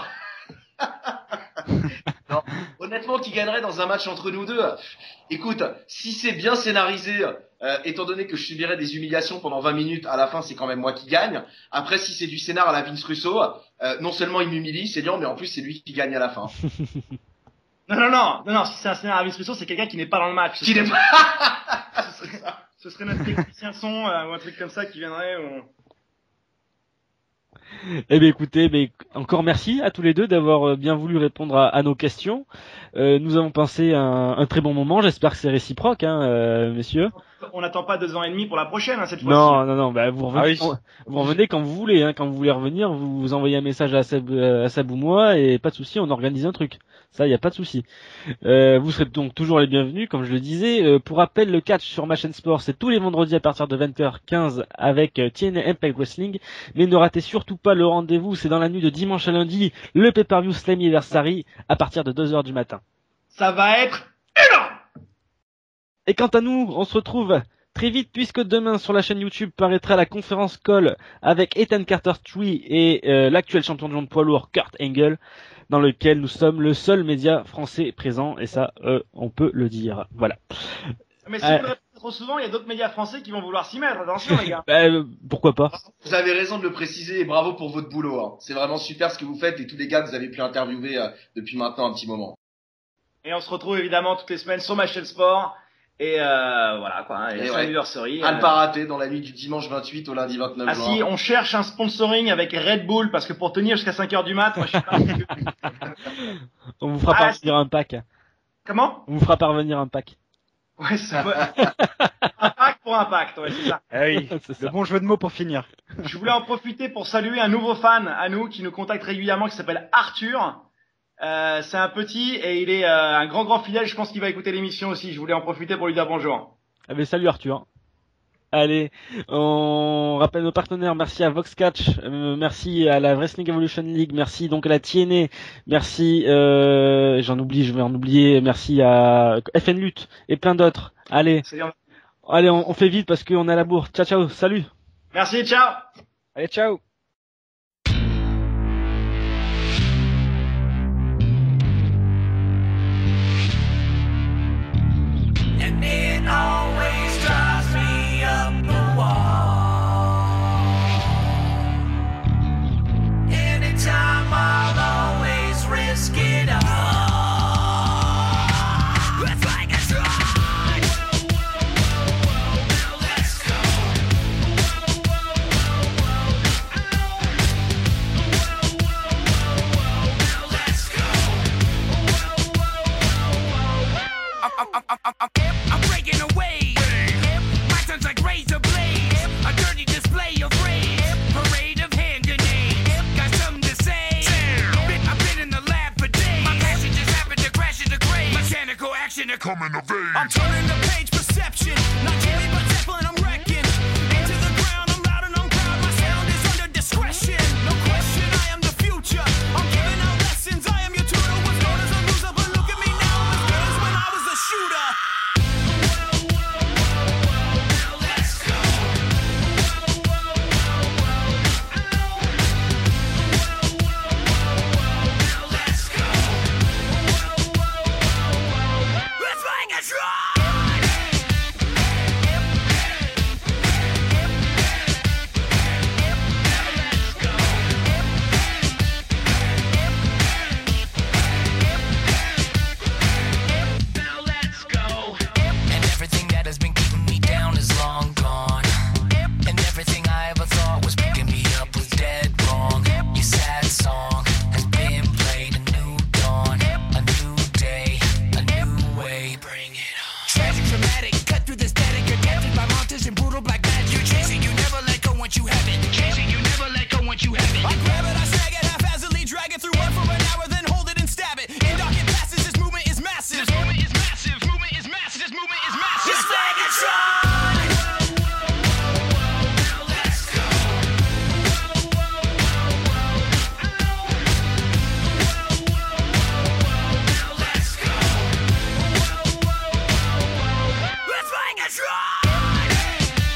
Non, honnêtement, qui gagnerait dans un match entre nous deux? Écoute, si c'est bien scénarisé, étant donné que je subirais des humiliations pendant 20 minutes, à la fin, c'est quand même moi qui gagne. Après, si c'est du scénar à la Vince Russo, non seulement il m'humilie, c'est bien, mais en plus, c'est lui qui gagne à la fin. Non, si c'est un scénario à Vince Russo, c'est quelqu'un qui n'est pas dans le match. Ce serait notre technicien son, ou un truc comme ça qui viendrait, Eh bien écoutez, encore merci à tous les deux d'avoir bien voulu répondre à nos questions. Nous avons passé un très bon moment, j'espère que c'est réciproque, messieurs. On n'attend pas 2 ans et demi pour la prochaine, cette fois-ci. Non, vous revenez quand vous voulez, hein. Quand vous voulez revenir, vous envoyez un message à Seb ou moi, et pas de souci, on organise un truc. Ça, y a pas de souci. Vous serez donc toujours les bienvenus, comme je le disais. Pour rappel, le catch sur ma chaîne sport, c'est tous les vendredis à partir de 20h15 avec TNA Impact Wrestling. Mais ne ratez surtout pas le rendez-vous, c'est dans la nuit de dimanche à lundi, le pay-per-view Slammiversary à partir de 2h du matin. Ça va être énorme! Et quant à nous, on se retrouve très vite puisque demain sur la chaîne YouTube paraîtra la conférence call avec Ethan Carter III et l'actuel champion du monde poids lourd Kurt Angle, dans lequel nous sommes le seul média français présent, et ça, on peut le dire. Voilà. Mais si vous le répétez trop souvent, il y a d'autres médias français qui vont vouloir s'y mettre. Attention, les gars. Pourquoi pas? Vous avez raison de le préciser et bravo pour votre boulot, hein. C'est vraiment super ce que vous faites et tous les gars que vous avez pu interviewer depuis maintenant un petit moment. Et on se retrouve évidemment toutes les semaines sur ma chaîne sport. Et voilà quoi, et Slammiversary. À ne pas rater dans la nuit du dimanche 28 au lundi 29 juin. Ah si, on cherche un sponsoring avec Red Bull parce que pour tenir jusqu'à 5h du mat, moi je suis pas. On vous fera parvenir un pack. Comment? On vous fera parvenir un pack. Ouais, c'est un pack pour impact, ouais, c'est ça. Ah oui, c'est le bon jeu de mots pour finir. Je voulais en profiter pour saluer un nouveau fan à nous qui nous contacte régulièrement qui s'appelle Arthur. C'est un petit et il est un grand fidèle, je pense qu'il va écouter l'émission aussi, je voulais en profiter pour lui dire bonjour. Ah ben salut Arthur. Allez, on rappelle nos partenaires, merci à VoxCatch, merci à la Wrestling Evolution League, merci donc à la TNA, merci, je vais en oublier, merci à FN Lutte et plein d'autres. Allez, on fait vite parce qu'on est à la bourre. Ciao, salut. Merci, ciao. Allez, ciao. And it always drives me up the wall. Anytime I'll always risk it all. It's like a drug. Now let's go. coming of age. I'm turning the page, perception. Not Jimmy, but Zeppelin, I'm wrecking. Into the ground, I'm loud and I'm proud. My sound is under discretion. No question, I am the future. I'm giving out lessons. I am your tutor. Was known as a loser, but look at me now. I'm as good as when I was a shooter. Let's bang a drum! Now let's go. And everything that has been keeping me down is long gone. And everything I ever thought was picking me up was dead wrong. Your sad song has been played. A new dawn, a new day, a new way. Bring it on. Tragic, dramatic, cut through the static. Adapted by monsters and brutal black magic. You chase it, you never let go once you have it. Chase it, you never let go once you have it. I grab it, I snag it, haphazardly drag it through one for an hour, then hold it and stab it. In dark it passes, this movement is massive. This movement is massive, movement is massive, this movement is massive. It's Megatron! Now let's go. Now let's go. Let's bang a drum!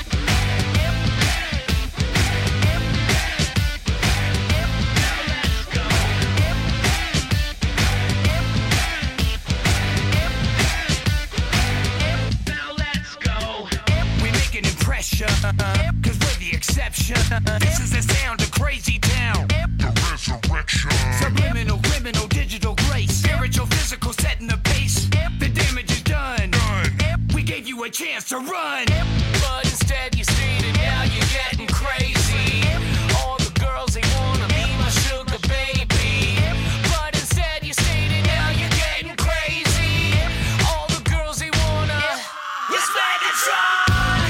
Now let's go. We make an impression, cause we're the exception. This is the sound of Crazy Town. The resurrection. Subliminal, criminal, digital grace. Spiritual, physical, setting the pace. The damage is done. We gave you a chance to run. But instead you stayed and now you're getting crazy. All the girls they wanna be my sugar baby. But instead you stayed and now you're getting crazy. All the girls they wanna. It's Megatron!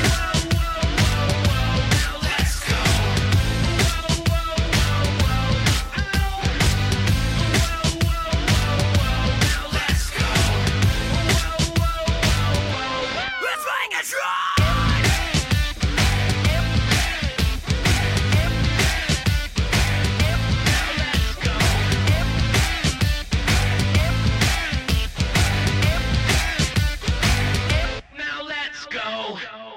Now let's go. Now let's go. Let's bang a drum! Now let's go.